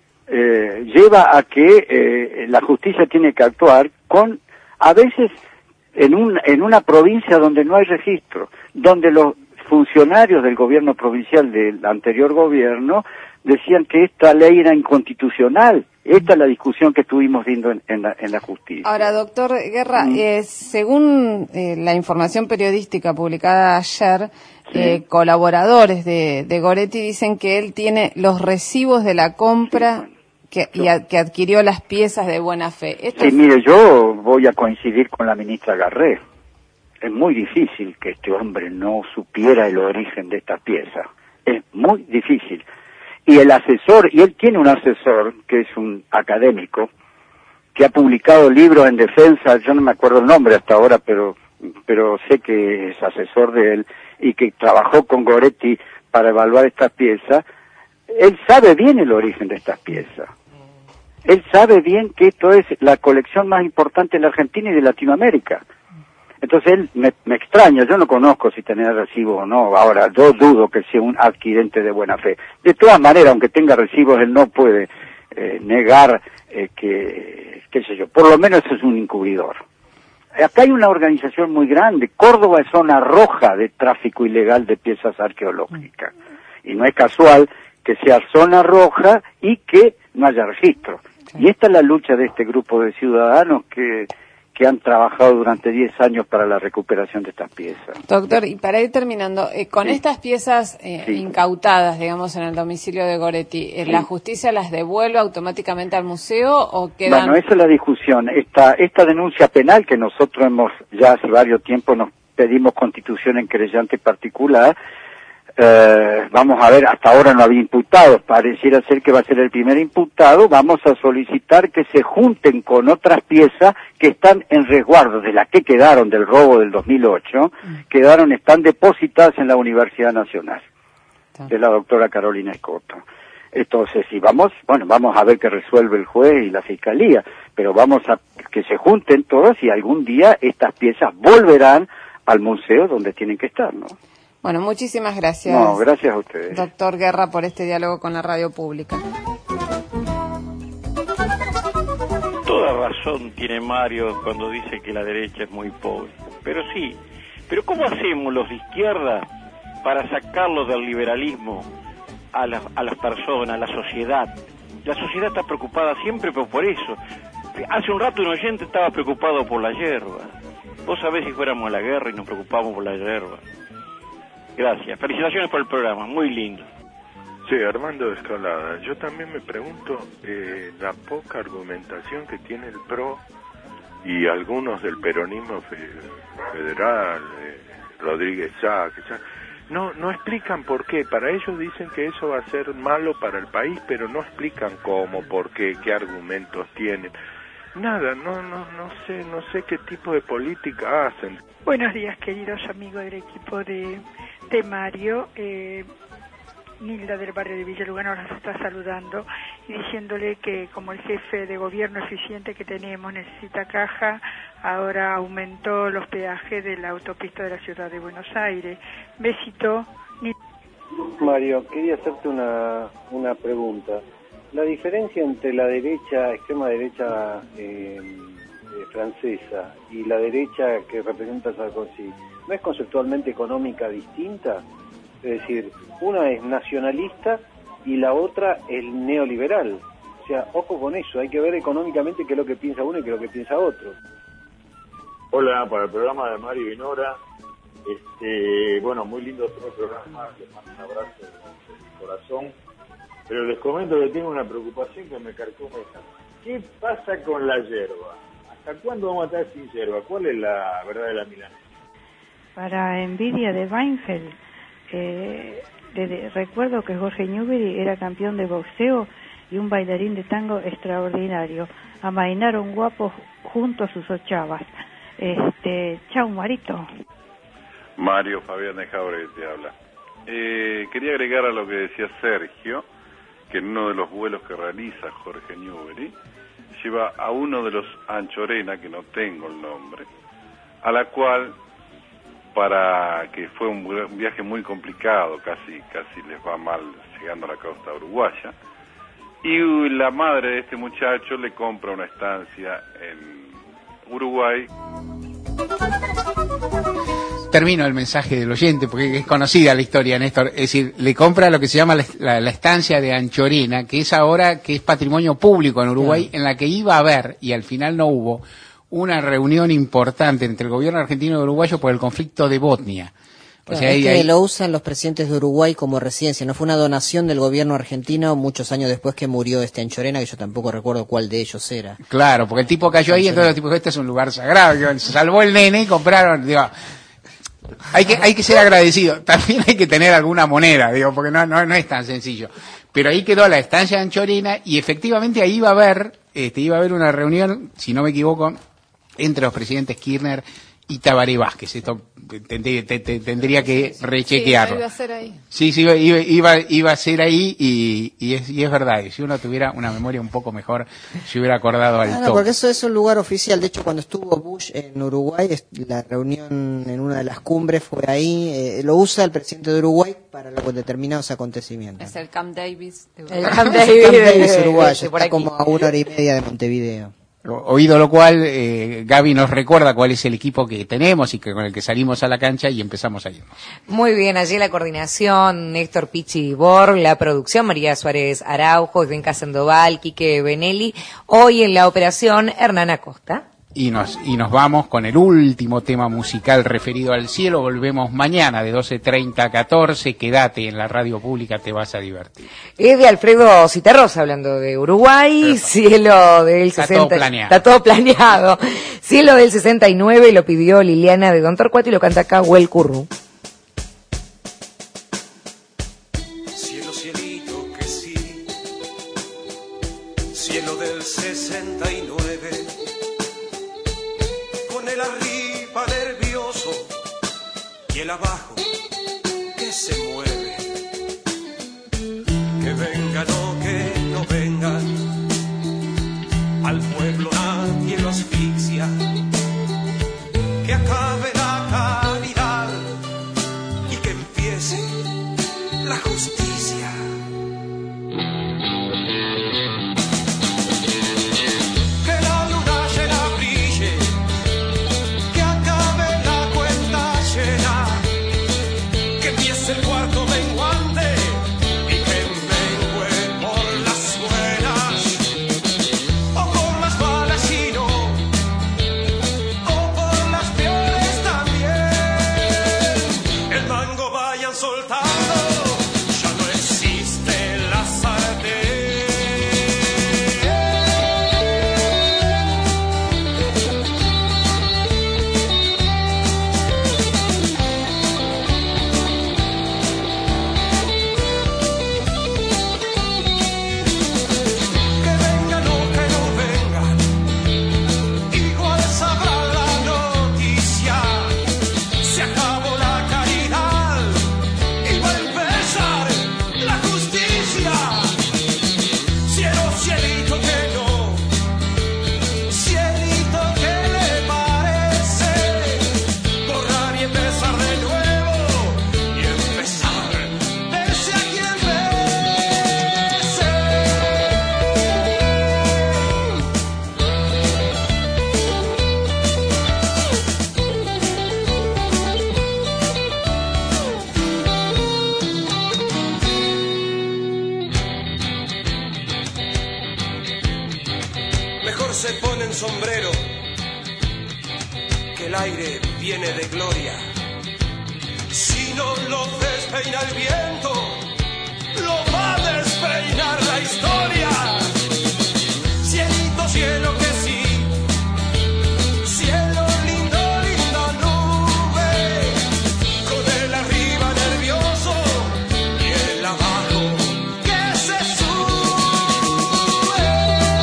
lleva a que la justicia tiene que actuar a veces en una provincia donde no hay registro, donde los funcionarios del gobierno provincial del anterior gobierno decían que esta ley era inconstitucional. Esta es la discusión que estuvimos viendo en la justicia. Ahora, doctor Guerra, según la información periodística publicada ayer, colaboradores de Goretti dicen que él tiene los recibos de la compra que adquirió las piezas de buena fe. Mire, yo voy a coincidir con la ministra Garré. Es muy difícil que este hombre no supiera el origen de esta pieza. Es muy difícil. Y él tiene un asesor que es un académico, que ha publicado libros en defensa, yo no me acuerdo el nombre hasta ahora, pero sé que es asesor de él, y que trabajó con Goretti para evaluar estas piezas. Él sabe bien el origen de estas piezas. Él sabe bien que esto es la colección más importante de la Argentina y de Latinoamérica. Entonces él me extraña, yo no conozco si tenía recibos o no. Ahora, yo dudo que sea un adquirente de buena fe. De todas maneras, aunque tenga recibos, él no puede negar que, qué sé yo, por lo menos es un encubridor. Acá hay una organización muy grande. Córdoba es zona roja de tráfico ilegal de piezas arqueológicas. Y no es casual que sea zona roja y que no haya registro. Y esta es la lucha de este grupo de ciudadanos que han trabajado durante 10 años para la recuperación de estas piezas. Doctor, y para ir terminando, con estas piezas incautadas, digamos, en el domicilio de Goretti, ¿la justicia las devuelve automáticamente al museo o quedan...? Bueno, esa es la discusión. Esta denuncia penal que nosotros ya hace varios tiempos nos pedimos constitución en querellante particular, vamos a ver, hasta ahora no había imputados, pareciera ser que va a ser el primer imputado. Vamos a solicitar que se junten con otras piezas que están en resguardo, de las que quedaron del robo del 2008, están depositadas en la Universidad Nacional, de la doctora Carolina Escoto. Entonces, vamos a ver qué resuelve el juez y la fiscalía, pero vamos a que se junten todas y algún día estas piezas volverán al museo donde tienen que estar, ¿no? Bueno, muchísimas gracias. No, gracias a ustedes. Doctor Guerra, por este diálogo con la radio pública. Toda razón tiene Mario cuando dice que la derecha es muy pobre. Pero sí, pero ¿cómo hacemos los de izquierda para sacarlos del liberalismo a las personas, a la sociedad? La sociedad está preocupada siempre por eso. Hace un rato un oyente estaba preocupado por la yerba. Vos sabés si fuéramos a la guerra y nos preocupamos por la yerba. Gracias. Felicitaciones por el programa. Muy lindo. Sí, Armando Escalada. Yo también me pregunto la poca argumentación que tiene el PRO y algunos del peronismo federal, Rodríguez Sá, no explican por qué. Para ellos dicen que eso va a ser malo para el país, pero no explican cómo, por qué, qué argumentos tienen. Nada, no sé qué tipo de política hacen. Buenos días, queridos amigos del equipo de Mario. Nilda del barrio de Villa Lugano nos está saludando y diciéndole que como el jefe de gobierno eficiente que tenemos necesita caja, ahora aumentó los peajes de la autopista de la ciudad de Buenos Aires. Besito. Mario, quería hacerte una pregunta. La diferencia entre la derecha, extrema derecha francesa y la derecha que representa Sarkozy, ¿no es conceptualmente económica distinta? Es decir, una es nacionalista y la otra es neoliberal. O sea, ojo con eso, hay que ver económicamente qué es lo que piensa uno y qué es lo que piensa otro. Hola, para el programa de Mario y Nora. Bueno, muy lindo todo el programa, les mando un abrazo de corazón, pero les comento que tengo una preocupación que me carcome. ¿Qué pasa con la yerba? ¿Hasta cuándo vamos a estar sin yerba? ¿Cuál es la verdad de la milanesa? Para envidia de Weinfeld, recuerdo que Jorge Newbery era campeón de boxeo y un bailarín de tango extraordinario. Amainaron guapos junto a sus ochavas. Chau, Marito. Mario Fabián de Jauregui te habla. Quería agregar a lo que decía Sergio, que en uno de los vuelos que realiza Jorge Newbery, lleva a uno de los Anchorena, que no tengo el nombre, a la cual, para que fue un viaje muy complicado, casi les va mal llegando a la costa uruguaya, y la madre de este muchacho le compra una estancia en Uruguay. Termino el mensaje del oyente, porque es conocida la historia, Néstor. Es decir, le compra lo que se llama la estancia de Anchorena, que es ahora que es patrimonio público en Uruguay, en la que iba a haber, y al final no hubo, una reunión importante entre el gobierno argentino y uruguayo por el conflicto de Botnia. O sea, es que lo usan los presidentes de Uruguay como residencia. No fue una donación del gobierno argentino muchos años después que murió Anchorena, que yo tampoco recuerdo cuál de ellos era. Claro, porque el tipo cayó ahí, entonces el tipo dijo, este es un lugar sagrado. Se salvó el nene y compraron, digo, hay que ser agradecido. También hay que tener alguna moneda, digo, porque no es tan sencillo. Pero ahí quedó la estancia de Anchorena y efectivamente ahí iba a haber una reunión, si no me equivoco, entre los presidentes Kirchner y Tabaré Vázquez. Esto tendría que rechequearlo. Sí, iba a ser ahí. Sí, iba a ser ahí y es verdad. Si uno tuviera una memoria un poco mejor, se hubiera acordado al toque. Porque eso es un lugar oficial. De hecho, cuando estuvo Bush en Uruguay, la reunión en una de las cumbres fue ahí. Lo usa el presidente de Uruguay para determinados acontecimientos. Es el Camp Davis de Uruguay. El Camp Davis uruguayo. Está como a 1 hora y media de Montevideo. Oído lo cual, Gaby nos recuerda cuál es el equipo que tenemos y con el que salimos a la cancha y empezamos a irnos. Muy bien, allí la coordinación, Néstor Pichi Borg, la producción, María Suárez Araujo, Benca Sandoval, Quique Benelli. Hoy en la operación, Hernán Acosta. Y nos vamos con el último tema musical referido al cielo. Volvemos mañana de 12:30 a 14. Quédate en la radio pública, te vas a divertir. Es de Alfredo Citarrosa, hablando de Uruguay. Cielo del 60. Está todo planeado. Cielo del 69 lo pidió Liliana de Don Torcuato y lo canta acá Huel Curru. Cielo, cielito que sí. Cielo del 69. El arriba nervioso y el abajo que se mueve. Que vengan o que no vengan, al pueblo nadie lo asfixia. Que acabe la caridad y que empiece la justicia. Que la luna llena brille, el cuarto menguante y que mengue por las buenas o con más balas y no buen sombrero, que el aire viene de gloria. Si no lo despeina el viento, lo va a despeinar la historia. Cielito, cielo que sí, cielo lindo, linda nube, con el arriba nervioso y el abajo que se sube.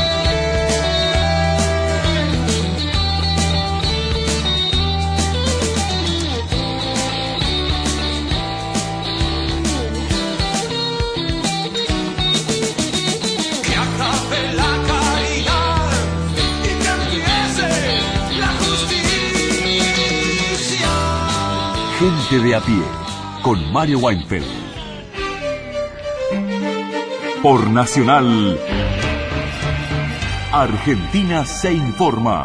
Que acabe la caridad y que empiece la justicia. Gente de a pie, con Mario Weinfeld. Por Nacional, Argentina se informa.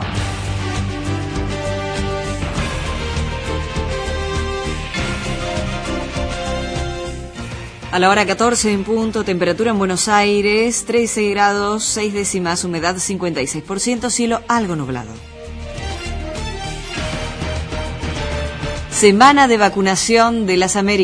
A la hora 14 en punto, temperatura en Buenos Aires, 13 grados, 6 décimas, humedad 56%, cielo algo nublado. Semana de vacunación de las Américas.